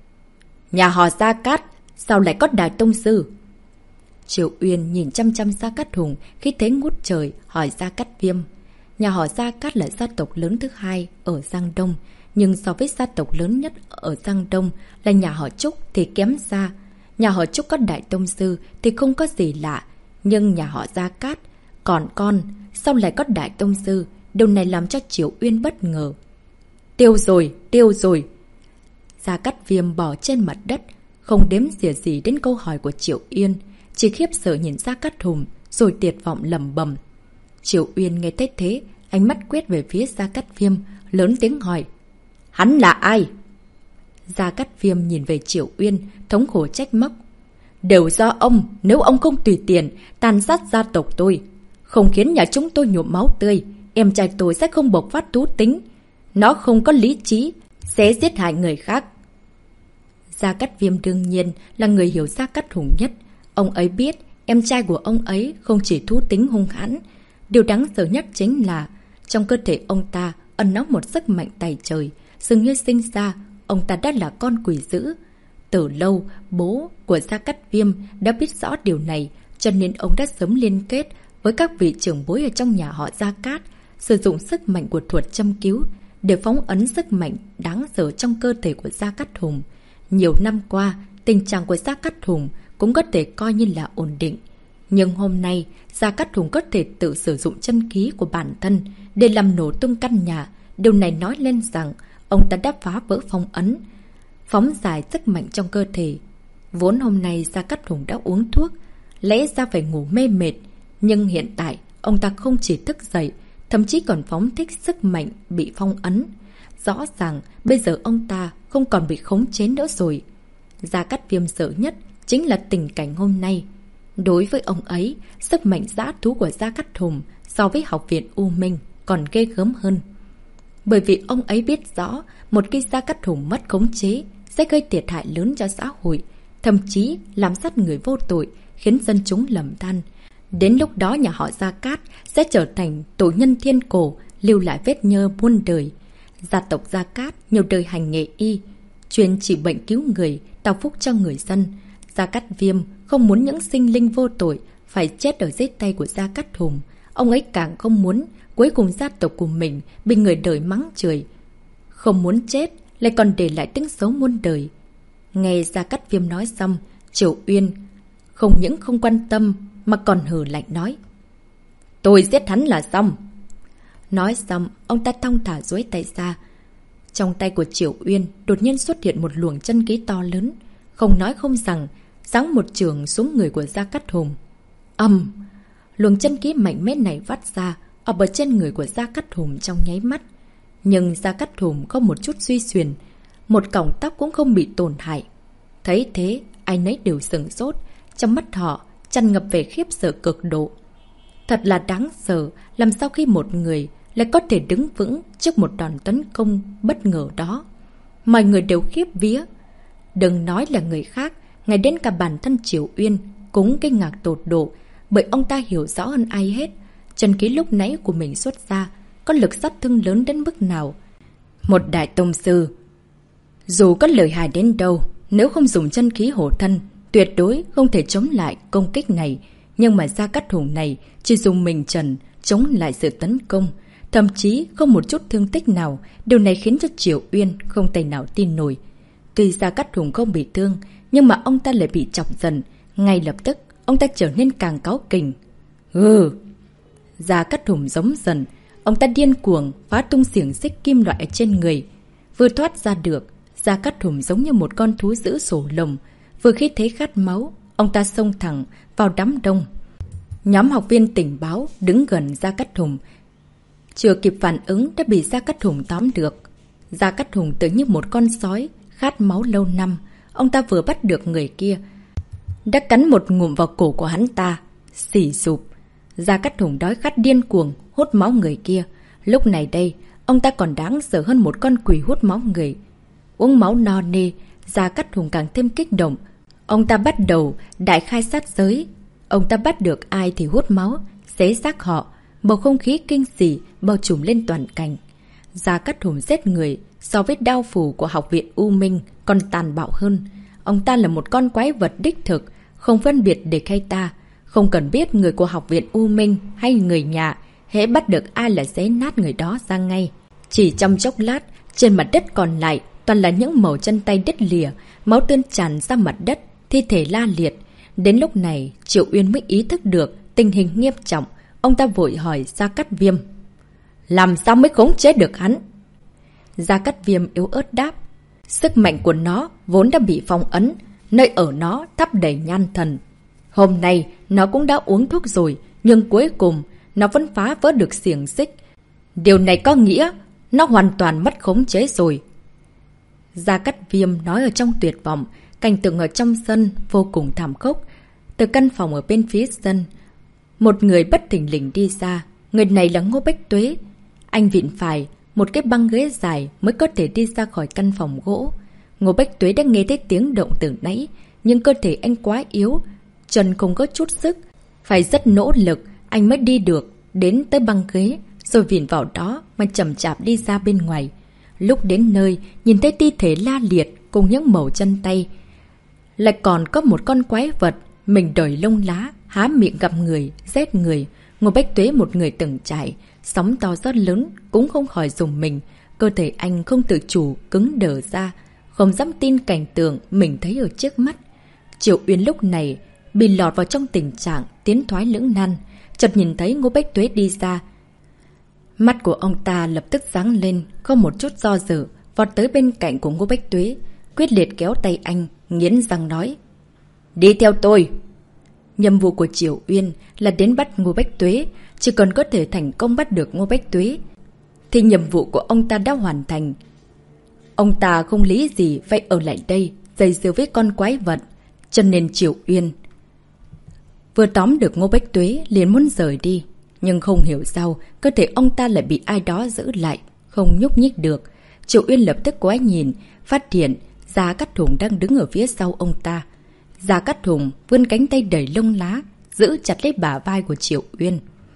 Nhà họ Gia Cát, sao lại có đại tông sư? Triệu Uyên nhìn chăm chăm Gia Cát Hùng khi thế ngút trời, hỏi Gia Cát Viêm. Nhà họ Gia Cát là gia tộc lớn thứ hai ở Giang Đông, nhưng so với gia tộc lớn nhất ở Giang Đông là nhà họ Trúc thì kém xa. Nhà họ Trúc có đại tông sư thì không có gì lạ, nhưng nhà họ Gia Cát còn con, sao lại có đại tông sư? Điều này làm cho Triệu Uyên bất ngờ. Tiêu rồi, tiêu rồi. Gia Cát Viêm bò trên mặt đất, không đếm xỉa gì đến câu hỏi của Triệu Uyên, chỉ khiếp sợ nhìn Gia Cát Hùng, rồi tuyệt vọng lầm bầm. Triệu Uyên nghe thấy thế, ánh mắt quét về phía Gia Cát Viêm, lớn tiếng hỏi. Hắn là ai? Gia Cát Viêm nhìn về Triệu Uyên, thống khổ trách móc. Đều do ông, nếu ông không tùy tiện, tàn sát gia tộc tôi, không khiến nhà chúng tôi nhuộm máu tươi, em trai tôi sẽ không bộc phát thú tính. Nó không có lý trí, sẽ giết hại người khác. Gia Cát Viêm đương nhiên là người hiểu Gia Cát Hùng nhất. Ông ấy biết em trai của ông ấy không chỉ thú tính hung hãn. Điều đáng sợ nhất chính là trong cơ thể ông ta ẩn náu một sức mạnh tài trời. Dường như sinh ra, ông ta đã là con quỷ dữ. Từ lâu, bố của Gia Cát Viêm đã biết rõ điều này, cho nên ông đã sớm liên kết với các vị trưởng bối ở trong nhà họ Gia Cát, sử dụng sức mạnh của thuật châm cứu để phóng ấn sức mạnh đáng sợ trong cơ thể của Gia Cát Hùng. Nhiều năm qua, tình trạng của Gia Cát Hùng cũng có thể coi như là ổn định. Nhưng hôm nay, Gia Cát Hùng có thể tự sử dụng chân khí của bản thân để làm nổ tung căn nhà. Điều này nói lên rằng ông ta đã phá vỡ phong ấn, phóng giải sức mạnh trong cơ thể. Vốn hôm nay Gia Cát Hùng đã uống thuốc, lẽ ra phải ngủ mê mệt. Nhưng hiện tại, ông ta không chỉ thức dậy, thậm chí còn phóng thích sức mạnh bị phong ấn. Rõ ràng, bây giờ ông ta không còn bị khống chế nữa rồi. Gia Cát Viêm sợ nhất chính là tình cảnh hôm nay. Đối với ông ấy, sức mạnh dã thú của Gia Cát Hùng so với học viện U Minh còn ghê gớm hơn. Bởi vì ông ấy biết rõ, một khi Gia Cát Hùng mất khống chế sẽ gây thiệt hại lớn cho xã hội, thậm chí làm sát người vô tội, khiến dân chúng lầm than. Đến lúc đó nhà họ Gia Cát sẽ trở thành tội nhân thiên cổ, lưu lại vết nhơ muôn đời. Gia tộc Gia Cát nhiều đời hành nghề y, chuyên trị bệnh cứu người, tạo phúc cho người dân. Gia Cát Viêm không muốn những sinh linh vô tội phải chết ở dưới tay của Gia Cát Hùng. Ông ấy càng không muốn cuối cùng gia tộc của mình bị người đời mắng chửi. Không muốn chết, lại còn để lại tiếng xấu muôn đời. Nghe Gia Cát Viêm nói xong, Triệu Uyên không những không quan tâm mà còn hừ lạnh nói. Tôi giết hắn là xong. Nói xong, ông ta thong thả duỗi tay ra. Trong tay của Triệu Uyên đột nhiên xuất hiện một luồng chân khí to lớn. Không nói không rằng, giáng một trường xuống người của Gia Cát Hùng. Ầm! Luồng chân khí mạnh mẽ này vắt ra, ập ở trên người của Gia Cát Hùng trong nháy mắt. Nhưng Gia Cát Hùng không một chút suy xuyển, một cọng tóc cũng không bị tổn hại. Thấy thế, ai nấy đều sửng sốt, trong mắt họ tràn ngập về khiếp sợ cực độ. Thật là đáng sợ, làm sao khi một người lại có thể đứng vững trước một đòn tấn công bất ngờ đó. Mọi người đều khiếp vía. Đừng nói là người khác, ngay đến cả bản thân Triệu Uyên cũng kinh ngạc tột độ, bởi ông ta hiểu rõ hơn ai hết chân khí lúc nãy của mình xuất ra có lực sát thương lớn đến mức nào. Một đại tông sư, dù có lợi hại đến đâu, nếu không dùng chân khí hộ thân, tuyệt đối không thể chống lại công kích này. Nhưng mà Gia Cát Hùng này chỉ dùng mình trần chống lại sự tấn công, thậm chí không một chút thương tích nào. Điều này khiến cho Triệu Uyên không thể nào tin nổi. Tuy Gia Cát Hùng không bị thương, nhưng mà ông ta lại bị chọc giận. Ngay lập tức, ông ta trở nên càng cáu kỉnh. Ừ! Gia Cát Hùng giống dần. Ông ta điên cuồng phá tung xiềng xích kim loại ở trên người. Vừa thoát ra được, Gia Cát Hùng giống như một con thú dữ sổ lồng. Vừa khi thấy khát máu, ông ta xông thẳng vào đám đông. Nhóm học viên tình báo đứng gần Gia Cát Hùng, Chưa kịp phản ứng đã bị Gia Cát Hùng tóm được. Gia Cát Hùng tự như một con sói khát máu lâu năm. Ông ta vừa bắt được người kia đã cắn một ngụm vào cổ của hắn ta. Xỉ sụp. Gia Cát Hùng đói khát điên cuồng hút máu người kia. Lúc này đây, ông ta còn đáng sợ hơn một con quỷ hút máu người. Uống máu no nê, Gia Cát Hùng càng thêm kích động. Ông ta bắt đầu đại khai sát giới. Ông ta bắt được ai thì hút máu, xé xác họ. Bầu không khí kinh dị bao trùm lên toàn cảnh. Gia Cát Hùng giết người so với đao phủ của học viện U Minh còn tàn bạo hơn. Ông ta là một con quái vật đích thực, không phân biệt địch hay ta. Không cần biết người của học viện U Minh hay người nhà, hễ bắt được ai là xé nát người đó ra ngay. Chỉ trong chốc lát, trên mặt đất còn lại toàn là những mẩu chân tay đứt lìa, máu tươi tràn ra mặt đất, thi thể la liệt. Đến lúc này, Triệu Uyên mới ý thức được tình hình nghiêm trọng. Ông ta vội hỏi Gia Cát Viêm. Làm sao mới khống chế được hắn? Gia Cát Viêm yếu ớt đáp. Sức mạnh của nó vốn đã bị phong ấn, nơi ở nó thắp đầy nhan thần. Hôm nay nó cũng đã uống thuốc rồi, nhưng cuối cùng nó vẫn phá vỡ được xiềng xích. Điều này có nghĩa nó hoàn toàn mất khống chế rồi. Gia Cát Viêm nói ở trong tuyệt vọng. Cảnh tượng ở trong sân vô cùng thảm khốc. Từ căn phòng ở bên phía sân, một người bất thình lình đi ra. Người này là Ngô Bách Tuế. Anh vịn phải một cái băng ghế dài mới có thể đi ra khỏi căn phòng gỗ. Ngô Bách Tuế đã nghe thấy tiếng động từ nãy, nhưng cơ thể anh quá yếu, chân không có chút sức. Phải rất nỗ lực anh mới đi được đến tới băng ghế, rồi vịn vào đó mà chậm chạp đi ra bên ngoài. Lúc đến nơi, nhìn thấy thi thể la liệt cùng những mẩu chân tay, lại còn có một con quái vật mình đời lông lá, há miệng gặp người, rét người. Ngô Bách Tuế một người từng trải, sóng to gió lớn cũng không khỏi dùng mình. Cơ thể anh không tự chủ cứng đờ ra, không dám tin cảnh tượng mình thấy ở trước mắt. Triệu Uyên lúc này bị lọt vào trong tình trạng tiến thoái lưỡng nan. Chợt nhìn thấy Ngô Bách Tuế đi ra, mắt của ông ta lập tức sáng lên, không một chút do dự, vọt tới bên cạnh của Ngô Bách Tuế, quyết liệt kéo tay anh, nghiến răng nói. Đi theo tôi! Nhiệm vụ của Triệu Uyên là đến bắt Ngô Bách Tuế. Chỉ cần có thể thành công bắt được Ngô Bách Tuế thì nhiệm vụ của ông ta đã hoàn thành. Ông ta không lý gì phải ở lại đây dây dưa với con quái vật. Cho nên Triệu Uyên vừa tóm được Ngô Bách Tuế liền muốn rời đi. Nhưng không hiểu sao cơ thể ông ta lại bị ai đó giữ lại, không nhúc nhích được. Triệu Uyên lập tức quay nhìn, phát hiện Gia Cát Hùng đang đứng ở phía sau ông ta. Gia Cát Hùng vươn cánh tay đầy lông lá, giữ chặt lấy bả vai của Triệu Uyên.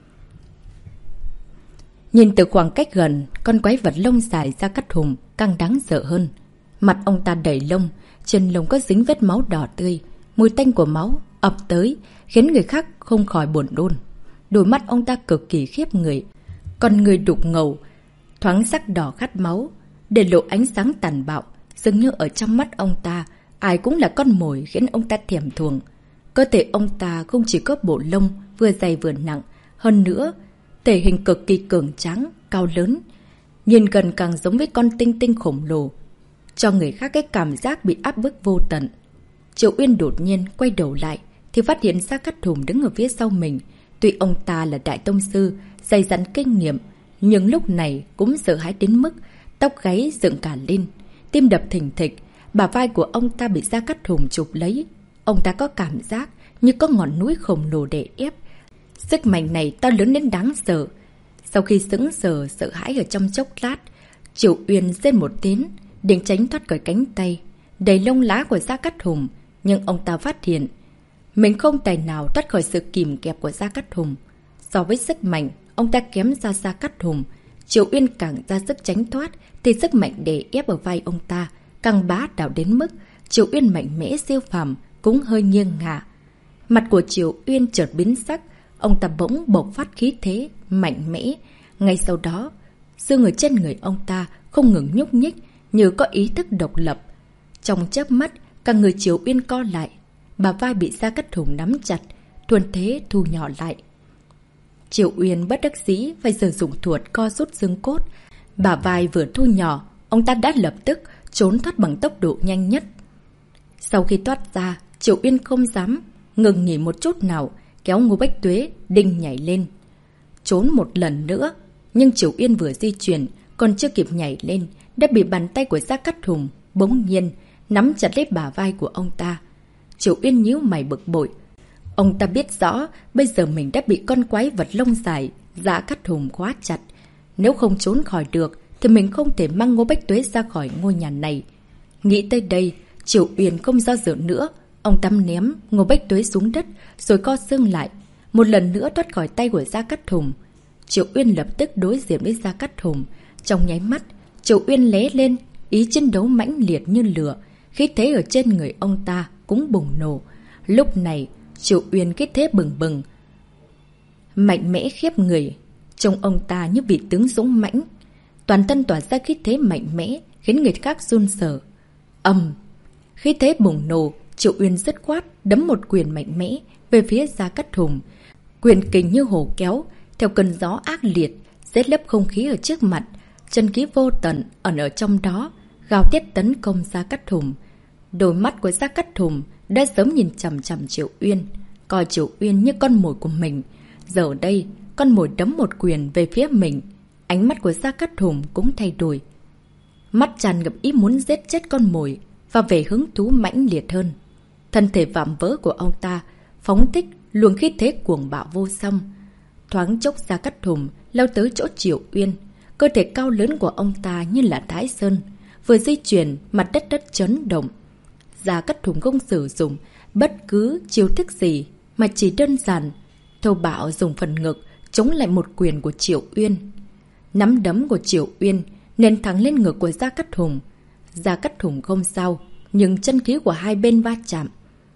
Nhìn từ khoảng cách gần, con quái vật lông dài Gia Cát Hùng càng đáng sợ hơn. Mặt ông ta đầy lông, trên lông có dính vết máu đỏ tươi. Mùi tanh của máu ập tới khiến người khác không khỏi buồn nôn. Đôi mắt ông ta cực kỳ khiếp người, con người đục ngầu, thoáng sắc đỏ khát máu, để lộ ánh sáng tàn bạo. Dường như ở trong mắt ông ta, ai cũng là con mồi khiến ông ta thèm thuồng. Cơ thể ông ta không chỉ có bộ lông vừa dày vừa nặng, hơn nữa thể hình cực kỳ cường tráng, cao lớn, nhìn gần càng giống với con tinh tinh khổng lồ, cho người khác cái cảm giác bị áp bức vô tận. Triệu Uyên đột nhiên quay đầu lại thì phát hiện Gia Cát Hùng đứng ở phía sau mình. Tuy ông ta là đại tông sư, dày dặn kinh nghiệm, nhưng lúc này cũng sợ hãi đến mức tóc gáy dựng cả lên, tim đập thình thịch. Bả vai của ông ta bị Gia Cát Hùng chụp lấy. Ông ta có cảm giác như có ngọn núi khổng lồ đè ép. Sức mạnh này to lớn đến đáng sợ. Sau khi sững sờ sợ hãi ở trong chốc lát, Triệu Uyên rên một tiếng, định tránh thoát khỏi cánh tay đầy lông lá của Gia Cát Hùng. Nhưng ông ta phát hiện mình không tài nào thoát khỏi sự kìm kẹp của Gia Cát Hùng. So với sức mạnh ông ta kém ra Gia Cát Hùng, Triệu Uyên càng ra sức tránh thoát thì sức mạnh đè ép ở vai ông ta càng bá đạo đến mức Triệu Uyên mạnh mẽ siêu phàm cũng hơi nghiêng ngả. Mặt của Triệu Uyên chợt biến sắc, ông ta bỗng bộc phát khí thế mạnh mẽ. Ngay sau đó, xương ở trên người ông ta không ngừng nhúc nhích như có ý thức độc lập. Trong chớp mắt, cả người Triệu Uyên co lại, bả vai bị Gia Cát Hùng nắm chặt, thuần thế thu nhỏ lại. Triệu Uyên bất đắc dĩ phải sử dụng thuật co rút xương cốt. Bả vai vừa thu nhỏ, ông ta đã lập tức trốn thoát bằng tốc độ nhanh nhất. Sau khi thoát ra, Triệu Uyên không dám ngừng nghỉ một chút nào, kéo Ngô Bách Tuế định nhảy lên, trốn một lần nữa. Nhưng Triệu Uyên vừa di chuyển, còn chưa kịp nhảy lên, đã bị bàn tay của Gia Cát Hùng bỗng nhiên nắm chặt lấy bả vai của ông ta. Triệu Uyên nhíu mày bực bội. Ông ta biết rõ bây giờ mình đã bị con quái vật lông dài Gia Cát Hùng khóa chặt. Nếu không trốn khỏi được thì mình không thể mang Ngô Bách Tuế ra khỏi ngôi nhà này. Nghĩ tới đây, Triệu Uyên không do dự nữa. Ông ta ném Ngô Bách Tuế xuống đất rồi co xương lại, một lần nữa thoát khỏi tay của Gia Cát Hùng. Triệu Uyên lập tức đối diện với Gia Cát Hùng. Trong nháy mắt, Triệu Uyên lé lên, ý chiến đấu mãnh liệt như lửa. Khí thế ở trên người ông ta cũng bùng nổ. Lúc này, Triệu Uyên khí thế bừng bừng, mạnh mẽ khiếp người. Trông ông ta như vị tướng dũng mãnh, toàn thân tỏa ra khí thế mạnh mẽ, khiến người khác run sợ. Ầm, khí thế bùng nổ, Triệu Uyên dứt khoát đấm một quyền mạnh mẽ về phía Gia Cát Hùng. Quyền kình như hổ kéo, theo cơn gió ác liệt, rét lấp không khí ở trước mặt. Chân khí vô tận ẩn ở trong đó, gào thét tấn công Gia Cát Hùng. Đôi mắt của Gia Cát Hùng đã sớm nhìn chằm chằm Triệu Uyên, coi Triệu Uyên như con mồi của mình. Giờ đây, con mồi đấm một quyền về phía mình. Ánh mắt của Gia Cát Hùng cũng thay đổi. Mắt tràn ngập ý muốn giết chết con mồi và về hứng thú mãnh liệt hơn. Thân thể vạm vỡ của ông ta phóng thích luồng khí thế cuồng bạo vô song. Thoáng chốc Gia Cát Hùng lao tới chỗ Triệu Uyên. Cơ thể cao lớn của ông ta như là Thái Sơn, vừa di chuyển mặt đất đất chấn động. Gia Cát Hùng không sử dụng bất cứ chiêu thức gì, mà chỉ đơn giản thô bạo dùng phần ngực chống lại một quyền của Triệu Uyên. Nắm đấm của Triệu Uyên nện thẳng lên ngực của Gia Cát Hùng. Gia Cát Hùng không sao, nhưng chân khí của hai bên va chạm,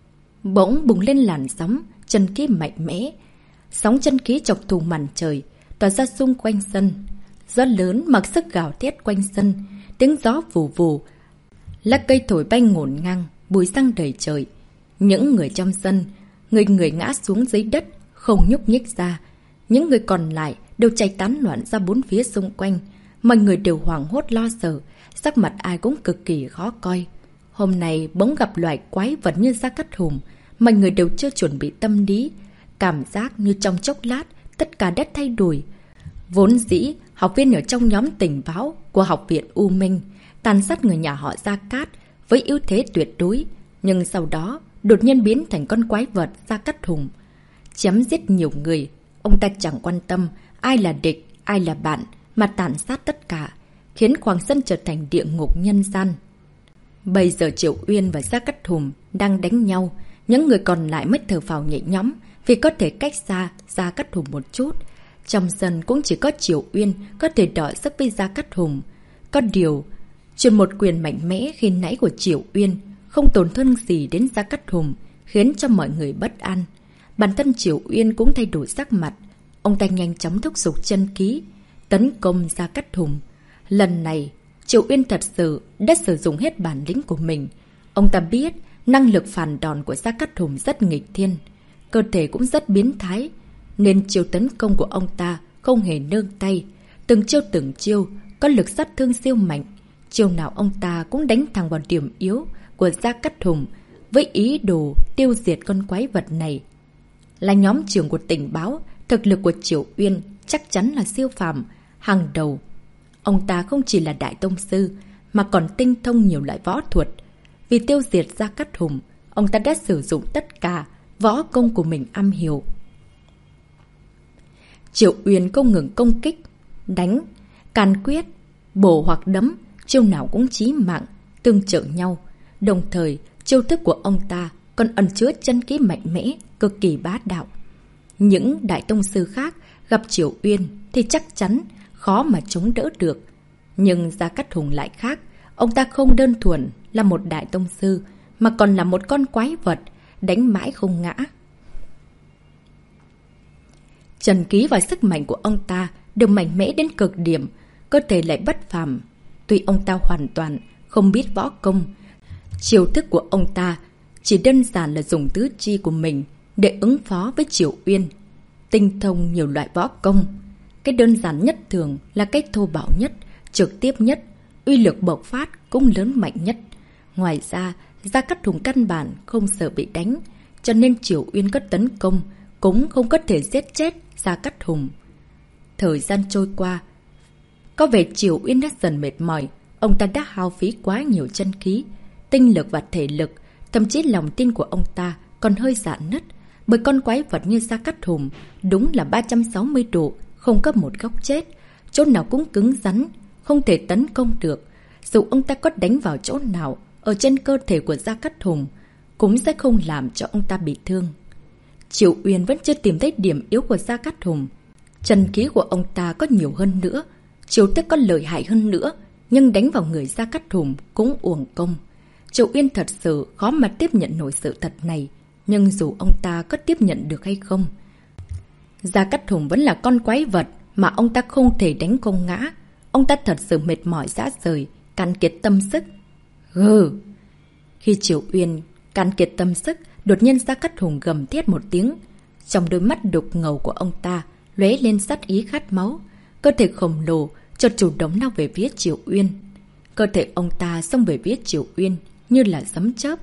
bỗng bùng lên làn sóng chân khí mạnh mẽ. Sóng chân khí chọc thùng màn trời tỏa ra xung quanh sân. Gió lớn mặc sức gào thét quanh sân, tiếng gió vù vù, lá cây thổi bay ngổn ngang, bụi xăng đầy trời. Những người trong sân, người người ngã xuống dưới đất, không nhúc nhích ra. Những người còn lại đều chạy tán loạn ra bốn phía xung quanh. Mọi người đều hoảng hốt lo sợ, sắc mặt ai cũng cực kỳ khó coi. Hôm nay bỗng gặp loại quái vật như Gia Cát Hùng, mọi người đều chưa chuẩn bị tâm lý. Cảm giác như trong chốc lát, tất cả đã thay đổi. Vốn dĩ, học viên ở trong nhóm tình báo của học viện U Minh tàn sát người nhà họ Gia Cát với ưu thế tuyệt đối, nhưng sau đó đột nhiên biến thành con quái vật Gia Cát Hùng, chém giết nhiều người. Ông ta chẳng quan tâm ai là địch, ai là bạn, mà tàn sát tất cả, khiến Hoàng Sơn trở thành địa ngục nhân gian. Bây giờ Triệu Uyên và Gia Cát Hùng đang đánh nhau, những người còn lại mới thở phào nhẹ nhõm vì có thể cách xa Gia Cát Hùng một chút. Trong sân cũng chỉ có Triệu Uyên có thể đọ sức với Gia Cát Hùng. Có điều, truyền một quyền mạnh mẽ khi nãy của Triệu Uyên không tổn thương gì đến Gia Cát Hùng, khiến cho mọi người bất an. Bản thân Triệu Uyên cũng thay đổi sắc mặt. Ông ta nhanh chóng thúc giục chân khí, tấn công Gia Cát Hùng. Lần này, Triệu Uyên thật sự đã sử dụng hết bản lĩnh của mình. Ông ta biết năng lực phản đòn của Gia Cát Hùng rất nghịch thiên, cơ thể cũng rất biến thái, nên chiêu tấn công của ông ta không hề nương tay. Từng chiêu từng chiêu có lực sát thương siêu mạnh. Chiêu nào ông ta cũng đánh thẳng vào điểm yếu của Gia Cát Hùng, với ý đồ tiêu diệt con quái vật này. Là nhóm trưởng của tình báo, thực lực của Triệu Uyên chắc chắn là siêu phàm, hàng đầu. Ông ta không chỉ là đại tông sư, mà còn tinh thông nhiều loại võ thuật. Vì tiêu diệt Gia Cát Hùng, ông ta đã sử dụng tất cả võ công của mình am hiểu. Triệu Uyên không ngừng công kích, đánh, can quyết, bổ hoặc đấm, chiêu nào cũng chí mạng, tương trợ nhau. Đồng thời, chiêu thức của ông ta còn ẩn chứa chân khí mạnh mẽ, cực kỳ bá đạo. Những đại tông sư khác gặp Triệu Uyên thì chắc chắn khó mà chống đỡ được. Nhưng Gia Cát Hùng lại khác, ông ta không đơn thuần là một đại tông sư, mà còn là một con quái vật, đánh mãi không ngã. Trần khí và sức mạnh của ông ta đều mạnh mẽ đến cực điểm, cơ thể lại bất phàm. Tuy ông ta hoàn toàn không biết võ công, chiêu thức của ông ta chỉ đơn giản là dùng tứ chi của mình để ứng phó với Triệu Uyên, tinh thông nhiều loại võ công. Cái đơn giản nhất thường là cách thô bạo nhất, trực tiếp nhất, uy lực bộc phát cũng lớn mạnh nhất. Ngoài ra, Gia Cát Hùng căn bản không sợ bị đánh, cho nên Triệu Uyên có tấn công cũng không có thể giết chết Gia Cát Hùng. Thời gian trôi qua, Có vẻ Triều Uyên đã dần mệt mỏi, ông ta đã hao phí quá nhiều chân khí, tinh lực và thể lực, thậm chí lòng tin của ông ta còn hơi rạn nứt, bởi con quái vật như Gia Cát Hùng đúng là ba trăm sáu mươi độ, không có một góc chết, chỗ nào cũng cứng rắn, không thể tấn công được. Dù ông ta có đánh vào chỗ nào ở trên cơ thể của Gia Cát Hùng, cũng sẽ không làm cho ông ta bị thương. Triều Uyên vẫn chưa tìm thấy điểm yếu của Gia Cát Hùng. Chân khí của ông ta có nhiều hơn nữa, chiêu thức có lợi hại hơn nữa, nhưng đánh vào người Gia Cát Hùng cũng uổng công. Triều Uyên thật sự khó mà tiếp nhận nổi sự thật này, nhưng dù ông ta có tiếp nhận được hay không, Gia Cát Hùng vẫn là con quái vật mà ông ta không thể đánh không ngã. Ông ta thật sự mệt mỏi rã rời, cạn kiệt tâm sức. Gừ! Khi Triều Uyên cạn kiệt tâm sức, đột nhiên Gia Cát Hùng gầm thét một tiếng. Trong đôi mắt đục ngầu của ông ta lóe lên sát ý khát máu. Cơ thể khổng lồ chợt chủ động lao về phía Triều Uyên. Cơ thể ông ta xông về phía Triều Uyên như là sấm chớp.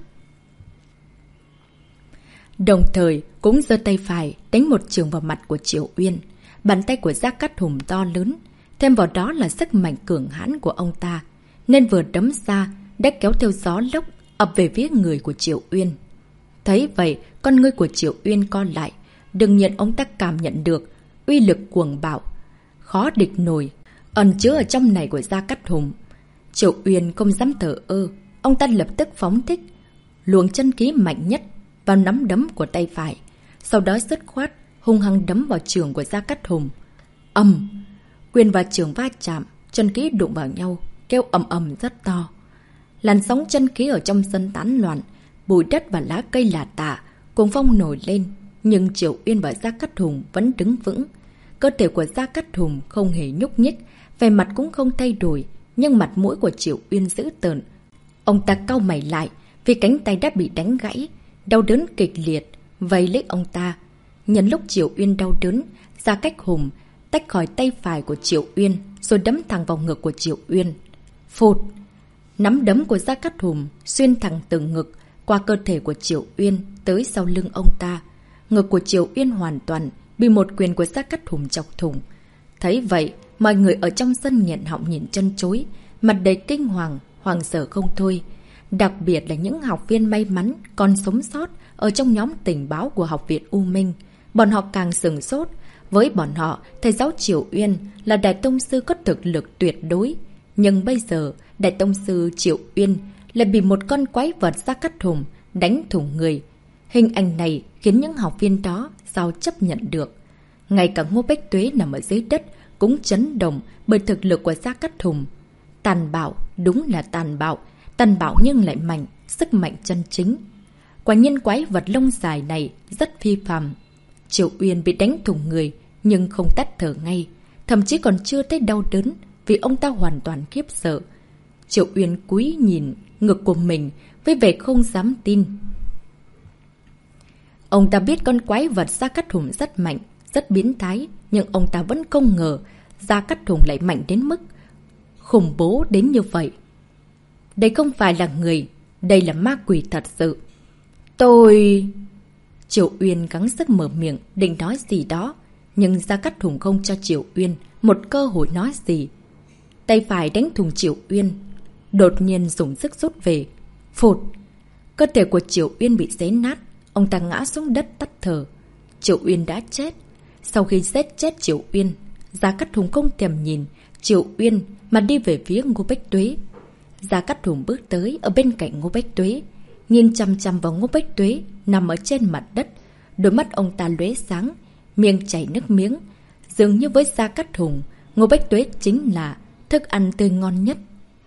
Đồng thời cũng giơ tay phải đánh một chưởng vào mặt của Triều Uyên. Bàn tay của Gia Cát Hùng to lớn, thêm vào đó là sức mạnh cường hãn của ông ta, nên vừa đấm ra đã kéo theo gió lốc ập về phía người của Triều Uyên. Thấy vậy, con ngươi của Triều Uyên co lại. Đương nhiên ông ta cảm nhận được uy lực cuồng bạo, khó địch nổi, ẩn chứa ở trong này của Gia Cát Hùng. Triều Uyên không dám thờ ơ, ông ta lập tức phóng thích luồng chân khí mạnh nhất vào nắm đấm của tay phải, sau đó dứt khoát hung hăng đấm vào chưởng của Gia Cát Hùng. Ầm! Quyền và chưởng va chạm, chân khí đụng vào nhau, kêu ầm ầm rất to. Làn sóng chân khí ở trong sân tán loạn, bụi đất và lá cây lả tả, cuồng phong nổi lên, nhưng Triều Uyên và Gia Cát Hùng vẫn đứng vững. Cơ thể của Gia Cát Hùng không hề nhúc nhích, vẻ mặt cũng không thay đổi, nhưng mặt mũi của Triều Uyên dữ tợn. Ông ta cau mày lại, vì cánh tay đã bị đánh gãy, đau đớn kịch liệt, vây lấy ông ta. Nhân lúc Triều Uyên đau đớn, Gia Cát Hùng tách khỏi tay phải của Triều Uyên, rồi đấm thẳng vào ngực của Triều Uyên. Phụt! Nắm đấm của Gia Cát Hùng xuyên thẳng từ ngực, qua cơ thể của Triều Uyên tới sau lưng ông ta. Ngực của Triều Uyên hoàn toàn bị một quyền của Gia Cát Hùng chọc thủng. Thấy vậy, mọi người ở trong sân nghẹn họng nhìn chân chối, mặt đầy kinh hoàng, hoàng sợ không thôi. Đặc biệt là những học viên may mắn còn sống sót ở trong nhóm tình báo của Học viện U Minh. Bọn họ càng sửng sốt. Với bọn họ, thầy giáo Triều Uyên là đại tông sư có thực lực tuyệt đối. Nhưng bây giờ, đại tông sư Triều Uyên lại bị một con quái vật Gia Cát Hùng đánh thủng người. Hình ảnh này khiến những học viên đó sao chấp nhận được. Ngay cả Ngô Bách Tuế nằm ở dưới đất cũng chấn động bởi thực lực của Gia Cát Hùng. Tàn bạo, đúng là tàn bạo. Tàn bạo nhưng lại mạnh, sức mạnh chân chính. Quả nhiên quái vật lông dài này rất phi phàm. Triều Uyên bị đánh thủng người nhưng không tắt thở ngay, thậm chí còn chưa thấy đau đớn vì ông ta hoàn toàn khiếp sợ. Triều Uyên cúi nhìn ngực của mình với vẻ không dám tin. Ông ta biết con quái vật Gia Cát Hùng rất mạnh, rất biến thái, nhưng ông ta vẫn không ngờ Gia Cát Hùng lại mạnh đến mức khủng bố đến như vậy. Đây không phải là người, đây là ma quỷ thật sự. Tôi... Triều Uyên gắng sức mở miệng định nói gì đó, nhưng Gia Cát Hùng không cho Triều Uyên một cơ hội nói gì. Tay phải đánh thùng Triều Uyên, đột nhiên dùng sức rút về. Phụt! Cơ thể của Triều Uyên bị xé nát, ông ta ngã xuống đất tắt thở. Triều Uyên đã chết. Sau khi giết chết Triều Uyên, Gia Cát Hùng không thèm nhìn Triều Uyên mà đi về phía Ngô Bách Tuế. Gia Cát Hùng bước tới ở bên cạnh Ngô Bách Tuế, nhìn chăm chăm vào Ngô Bách Tuế nằm ở trên mặt đất. Đôi mắt ông ta lóe sáng, miệng chảy nước miếng. Dường như với Gia Cát Hùng, Ngô Bách Tuế chính là thức ăn tươi ngon nhất.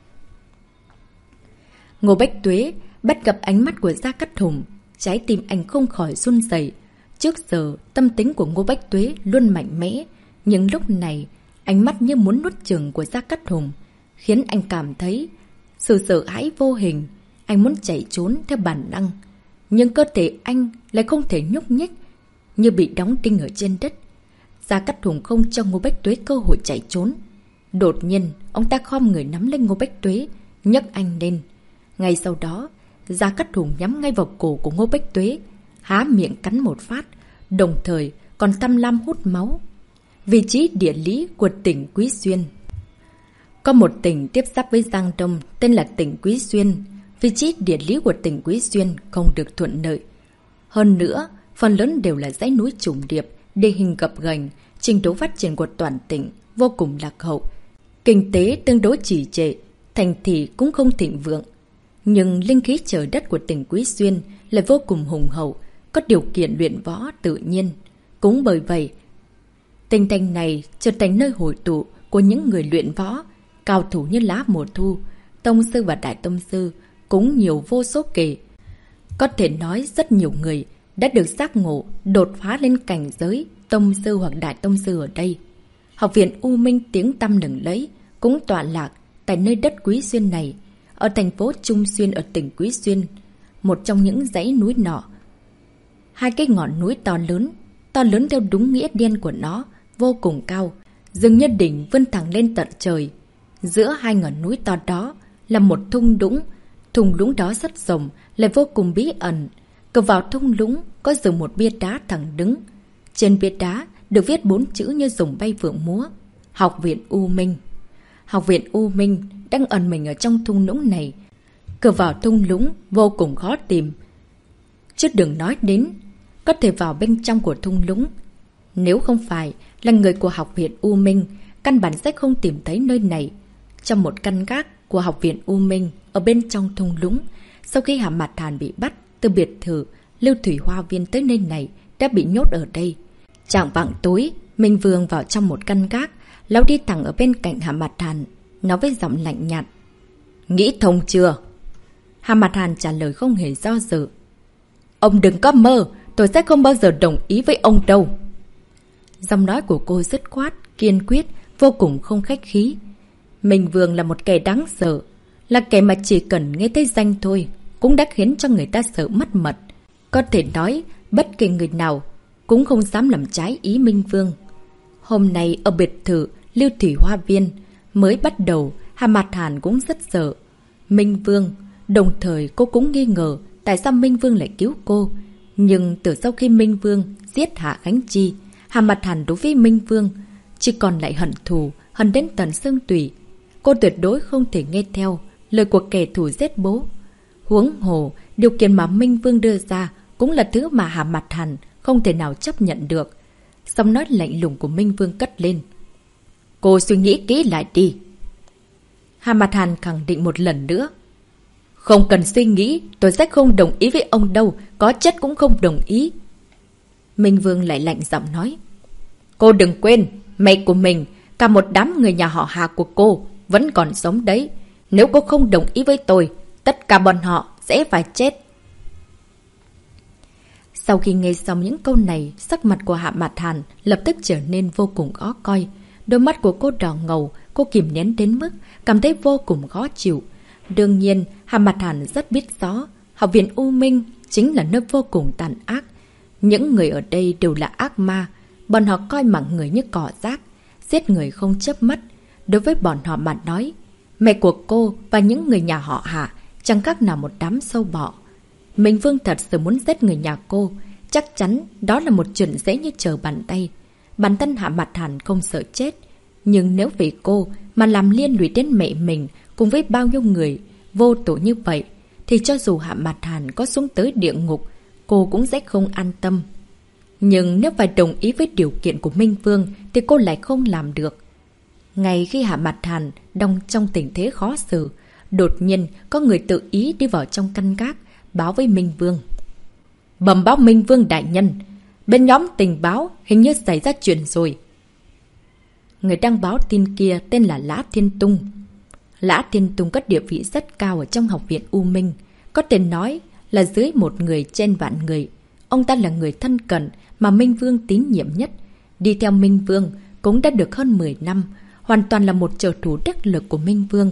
Ngô Bách Tuế bắt gặp ánh mắt của Gia Cát Hùng, trái tim anh không khỏi run rẩy. Trước giờ, tâm tính của Ngô Bách Tuế luôn mạnh mẽ, nhưng lúc này, ánh mắt như muốn nuốt chửng của Gia Cát Hùng khiến anh cảm thấy sự sợ hãi vô hình. Anh muốn chạy trốn theo bản năng, nhưng cơ thể anh lại không thể nhúc nhích, như bị đóng đinh ở trên đất. Gia Cát Hùng không cho Ngô Bách Tuế cơ hội chạy trốn. Đột nhiên, ông ta khom người nắm lên Ngô Bách Tuế, nhấc anh lên. Ngay sau đó, Gia Cát Hùng nhắm ngay vào cổ của Ngô Bách Tuế, há miệng cắn một phát, đồng thời còn tham lam hút máu. Vị trí địa lý của tỉnh Quý Xuyên. Có một tỉnh tiếp giáp với Giang Đông tên là tỉnh Quý Xuyên. Vị trí địa lý của tỉnh Quý Xuyên không được thuận lợi. Hơn nữa, phần lớn đều là dãy núi trùng điệp, địa hình gập ghềnh, trình độ phát triển của toàn tỉnh vô cùng lạc hậu. Kinh tế tương đối trì trệ, thành thị cũng không thịnh vượng. Nhưng linh khí trời đất của tỉnh Quý Xuyên lại vô cùng hùng hậu, có điều kiện luyện võ tự nhiên. Cũng bởi vậy, tỉnh thành này trở thành nơi hội tụ của những người luyện võ, cao thủ như Lá Mùa Thu, Tông Sư và Đại Tông Sư cũng nhiều vô số kể. Có thể nói rất nhiều người đã được giác ngộ đột phá lên cảnh giới Tông Sư hoặc Đại Tông Sư ở đây. Học viện U Minh tiếng tăm lừng lẫy cũng tọa lạc tại nơi đất Quý Xuyên này, ở thành phố Trung Xuyên ở tỉnh Quý Xuyên, một trong những dãy núi nọ. Hai cái ngọn núi to lớn, to lớn theo đúng nghĩa đen của nó, vô cùng cao, dường như đỉnh vươn thẳng lên tận trời. Giữa hai ngọn núi to đó là một thung lũng, thung lũng đó rất rộng, lại vô cùng bí ẩn. Cửa vào thung lũng có dựng một bia đá thẳng đứng. Trên bia đá được viết bốn chữ như dùng bay phượng múa: Học viện U Minh. Học viện U Minh đang ẩn mình ở trong thung lũng này. Cửa vào thung lũng vô cùng khó tìm, chứ đừng nói đến có thể vào bên trong của thung lũng. Nếu không phải là người của Học viện U Minh, căn bản sẽ không tìm thấy nơi này. Trong một căn gác của Học viện U Minh ở bên trong thung lũng, sau khi Hạ Mạt Hàn bị bắt từ biệt thự Lưu Thủy Hoa Viên tới nơi này, đã bị nhốt ở đây. Chạng vạng tối, Minh Vương vào trong một căn gác, lão đi thẳng ở bên cạnh Hạ Mạt Hàn, nói với giọng lạnh nhạt: Nghĩ thông chưa? Hạ Mạt Hàn trả lời không hề do dự: Ông đừng có mơ, tôi sẽ không bao giờ đồng ý với ông đâu. Giọng nói của cô dứt khoát, kiên quyết, vô cùng không khách khí. Minh Vương là một kẻ đáng sợ, là kẻ mà chỉ cần nghe thấy danh thôi cũng đã khiến cho người ta sợ mất mật. Có thể nói bất kỳ người nào cũng không dám làm trái ý Minh Vương. Hôm nay ở biệt thự Lưu Thủy Hoa Viên mới bắt đầu, Hạ Mạt Hàn cũng rất sợ Minh Vương. Đồng thời cô cũng nghi ngờ tại sao Minh Vương lại cứu cô. Nhưng từ sau khi Minh Vương giết Hạ Khánh Chi, Hạ Mạt Hàn đối với Minh Vương chỉ còn lại hận thù, hận đến tận xương tủy. Cô tuyệt đối không thể nghe theo lời của kẻ thù giết bố. Huống hồ, điều kiện mà Minh Vương đưa ra cũng là thứ mà Hạ Mạt Hàn không thể nào chấp nhận được. Giọng nói lạnh lùng của Minh Vương cất lên: Cô suy nghĩ kỹ lại đi. Hạ Mạt Hàn khẳng định một lần nữa: Không cần suy nghĩ, tôi sẽ không đồng ý với ông đâu, có chết cũng không đồng ý. Minh Vương lại lạnh giọng nói: Cô đừng quên, mẹ của mình, cả một đám người nhà họ Hạ của cô vẫn còn sống đấy. Nếu cô không đồng ý với tôi, tất cả bọn họ sẽ phải chết. Sau khi nghe xong những câu này, sắc mặt của Hạ Mạt Hàn lập tức trở nên vô cùng khó coi. Đôi mắt của cô đỏ ngầu, cô kìm nén đến mức cảm thấy vô cùng khó chịu. Đương nhiên, Hạ Mạt Hàn rất biết rõ, Học viện U Minh chính là nơi vô cùng tàn ác. Những người ở đây đều là ác ma. Bọn họ coi mạng người như cỏ rác, giết người không chớp mắt. Đối với bọn họ mà nói, mẹ của cô và những người nhà họ Hạ chẳng khác nào một đám sâu bọ. Minh Vương thật sự muốn giết người nhà cô, chắc chắn đó là một chuyện dễ như trở bàn tay. Bản thân Hạ Mạt Hàn không sợ chết, nhưng nếu vì cô mà làm liên lụy đến mẹ mình cùng với bao nhiêu người vô tội như vậy, thì cho dù Hạ Mạt Hàn có xuống tới địa ngục, cô cũng sẽ không an tâm. Nhưng nếu phải đồng ý với điều kiện của Minh Vương thì cô lại không làm được. Ngay khi Hạ Mạt Hàn đang trong tình thế khó xử, đột nhiên có người tự ý đi vào trong căn gác, báo với Minh Vương: Bẩm báo Minh Vương đại nhân, bên nhóm tình báo hình như xảy ra chuyện rồi. Người đăng báo tin kia tên là Lã Thiên Tung. Lã Thiên Tung có địa vị rất cao ở trong Học viện U Minh, có thể nói là dưới một người trên vạn người. Ông ta là người thân cận mà Minh Vương tín nhiệm nhất. Đi theo Minh Vương cũng đã được hơn mười năm, hoàn toàn là một trợ thủ đắc lực của Minh Vương.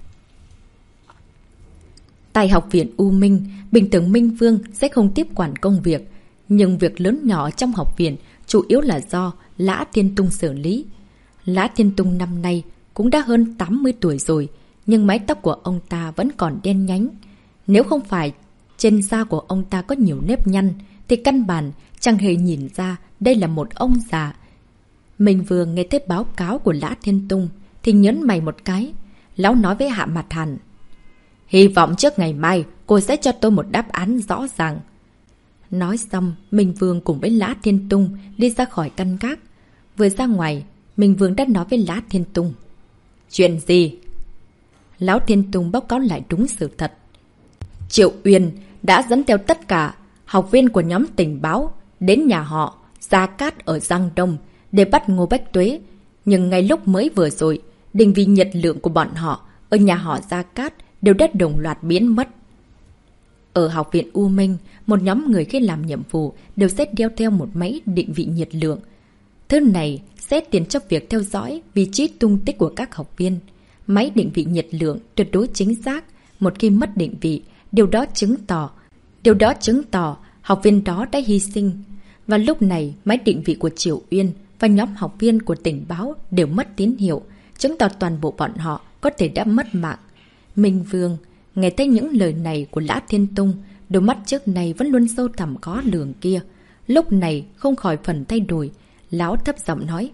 Tại Học viện U Minh, bình thường Minh Vương sẽ không tiếp quản công việc, nhưng việc lớn nhỏ trong học viện chủ yếu là do Lã Thiên Tung xử lý. Lã Thiên Tung năm nay cũng đã hơn tám mươi tuổi rồi, nhưng mái tóc của ông ta vẫn còn đen nhánh. Nếu không phải trên da của ông ta có nhiều nếp nhăn, thì căn bản chẳng hề nhìn ra đây là một ông già. Minh Vương nghe thấy báo cáo của Lã Thiên Tung thì nhớn mày một cái. Lão nói với Hạ Mặt Hàn: hy vọng trước ngày mai cô sẽ cho tôi một đáp án rõ ràng. Nói xong, Minh Vương cùng với Lã Thiên Tung đi ra khỏi căn gác. Vừa ra ngoài, Minh Vương đã nói với Lã Thiên Tung: chuyện gì? Lão Thiên Tung báo cáo lại đúng sự thật. Triệu Uyên đã dẫn theo tất cả học viên của nhóm tình báo đến nhà họ Gia Cát ở Giang Đông để bắt Ngô Bách Tuế. Nhưng ngay lúc mới vừa rồi, định vị nhiệt lượng của bọn họ ở nhà họ Gia Cát đều đã đồng loạt biến mất. Ở học viện U Minh, một nhóm người khi làm nhiệm vụ đều sẽ đeo theo một máy định vị nhiệt lượng. Thứ này sẽ tiện cho việc theo dõi vị trí tung tích của các học viên. Máy định vị nhiệt lượng tuyệt đối chính xác. Một khi mất định vị, điều đó chứng tỏ điều đó chứng tỏ học viên đó đã hy sinh. Và lúc này, máy định vị của Triệu Uyên và nhóm học viên của tình báo đều mất tín hiệu, chứng tỏ toàn bộ bọn họ có thể đã mất mạng. Minh Vương nghe thấy những lời này của Lã Thiên Tung, đôi mắt trước này vẫn luôn sâu thẳm khó lường kia, lúc này không khỏi phần thay đổi. Lão thấp giọng nói: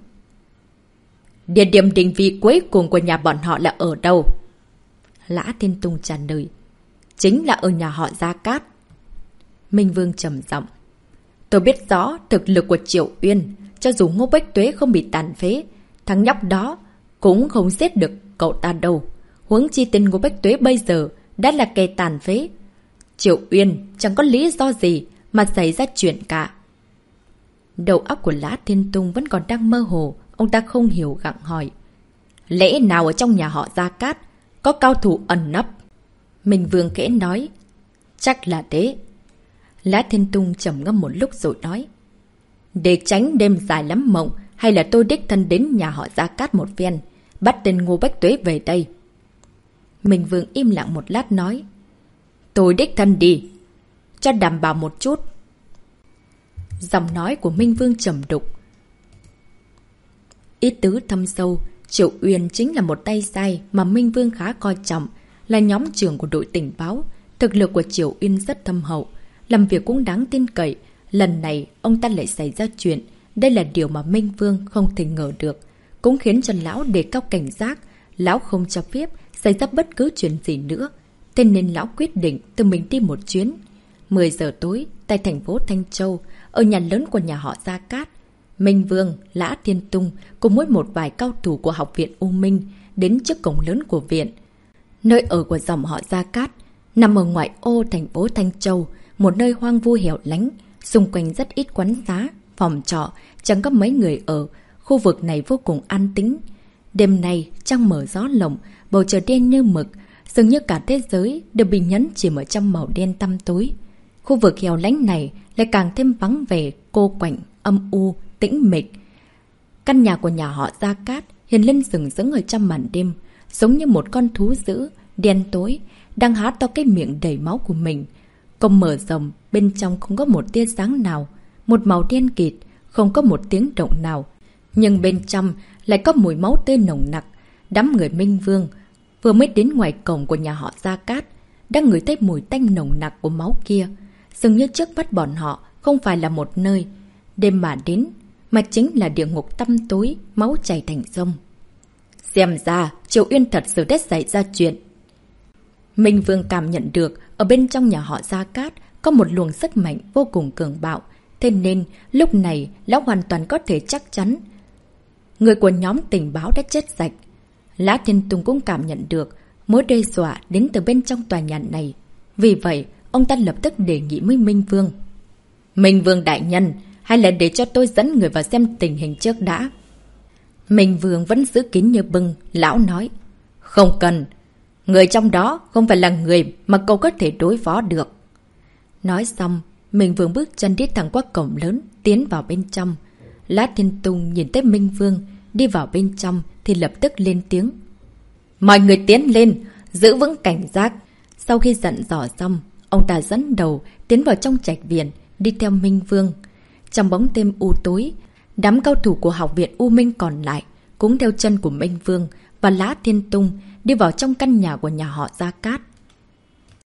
địa điểm định vị cuối cùng của nhà bọn họ là ở đâu? Lã Thiên Tung trả lời: chính là ở nhà họ Gia Cát. Minh Vương trầm giọng: tôi biết rõ thực lực của Triệu Uyên, cho dù Ngô Bách Tuế không bị tàn phế, thằng nhóc đó cũng không giết được cậu ta đâu. Huống chi tên Ngô Bách Tuế bây giờ đã là kẻ tàn phế. Triệu Uyên chẳng có lý do gì mà xảy ra chuyện cả. Đầu óc của Lã Thiên Tung vẫn còn đang mơ hồ, ông ta không hiểu gặng hỏi: lẽ nào ở trong nhà họ Gia Cát có cao thủ ẩn nấp? Minh Vương khẽ nói: chắc là thế. Lã Thiên Tung trầm ngâm một lúc rồi nói: để tránh đêm dài lắm mộng, hay là tôi đích thân đến nhà họ Gia Cát một phen, bắt tên Ngô Bách Tuế về đây. Minh Vương im lặng một lát nói: tôi đích thân đi, cho đảm bảo một chút. Giọng nói của Minh Vương trầm đục, ý tứ thâm sâu. Triệu Uyên chính là một tay sai mà Minh Vương khá coi trọng, là nhóm trưởng của đội tình báo. Thực lực của Triệu Uyên rất thâm hậu, làm việc cũng đáng tin cậy. Lần này ông ta lại xảy ra chuyện, đây là điều mà Minh Vương không thể ngờ được, cũng khiến cho lão đề cao cảnh giác. Lão không cho phép xảy ra bất cứ chuyện gì nữa, thế nên lão quyết định tự mình đi một chuyến. mười giờ tối, tại thành phố Thanh Châu, ở nhà lớn của nhà họ Gia Cát, Minh Vương, Lã Thiên Tung cùng với một vài cao thủ của học viện U Minh đến trước cổng lớn của viện. Nơi ở của dòng họ Gia Cát nằm ở ngoại ô thành phố Thanh Châu, một nơi hoang vu hẻo lánh, xung quanh rất ít quán xá, phòng trọ, chẳng có mấy người ở. Khu vực này vô cùng an tĩnh. Đêm nay, trăng mở gió lộng, bầu trời đen như mực, dường như cả thế giới đều bị nhấn chìm ở trong màu đen tăm tối. Khu vực hẻo lánh này lại càng thêm vắng vẻ, cô quạnh, âm u, tĩnh mịch. Căn nhà của nhà họ Gia Cát hiện lên sừng sững ở trong màn đêm, giống như một con thú dữ, đen tối, đang há to cái miệng đầy máu của mình. Cổng mở rộng, bên trong không có một tia sáng nào, một màu đen kịt, không có một tiếng động nào. Nhưng bên trong lại có mùi máu tươi nồng nặc. Đám người Minh Vương vừa mới đến ngoài cổng của nhà họ Gia Cát, đang ngửi thấy mùi tanh nồng nặc của máu kia. Dường như trước mắt bọn họ không phải là một nơi đêm mà đến, mà chính là địa ngục tăm tối, máu chảy thành sông. Xem ra Triệu Uyên thật sự đã xảy ra chuyện. Minh Vương cảm nhận được ở bên trong nhà họ Gia Cát có một luồng sức mạnh vô cùng cường bạo, thế nên lúc này lão hoàn toàn có thể chắc chắn người của nhóm tình báo đã chết sạch. Lã Thiên Tung cũng cảm nhận được mối đe dọa đến từ bên trong tòa nhà này. Vì vậy, ông ta lập tức đề nghị với Minh Vương: Minh Vương đại nhân, hay là để cho tôi dẫn người vào xem tình hình trước đã? Minh Vương vẫn giữ kín như bưng, lão nói: không cần, người trong đó không phải là người mà cậu có thể đối phó được. Nói xong, Minh Vương bước chân đi thẳng qua cổng lớn, tiến vào bên trong. Lã Thiên Tung nhìn thấy Minh Vương đi vào bên trong thì lập tức lên tiếng: mọi người tiến lên, giữ vững cảnh giác. Sau khi dặn dò xong, ông ta dẫn đầu tiến vào trong trạch viện, đi theo Minh Vương. Trong bóng đêm u tối, đám cao thủ của học viện U Minh còn lại cũng theo chân của Minh Vương và Lã Thiên Tung đi vào trong căn nhà của nhà họ Gia Cát.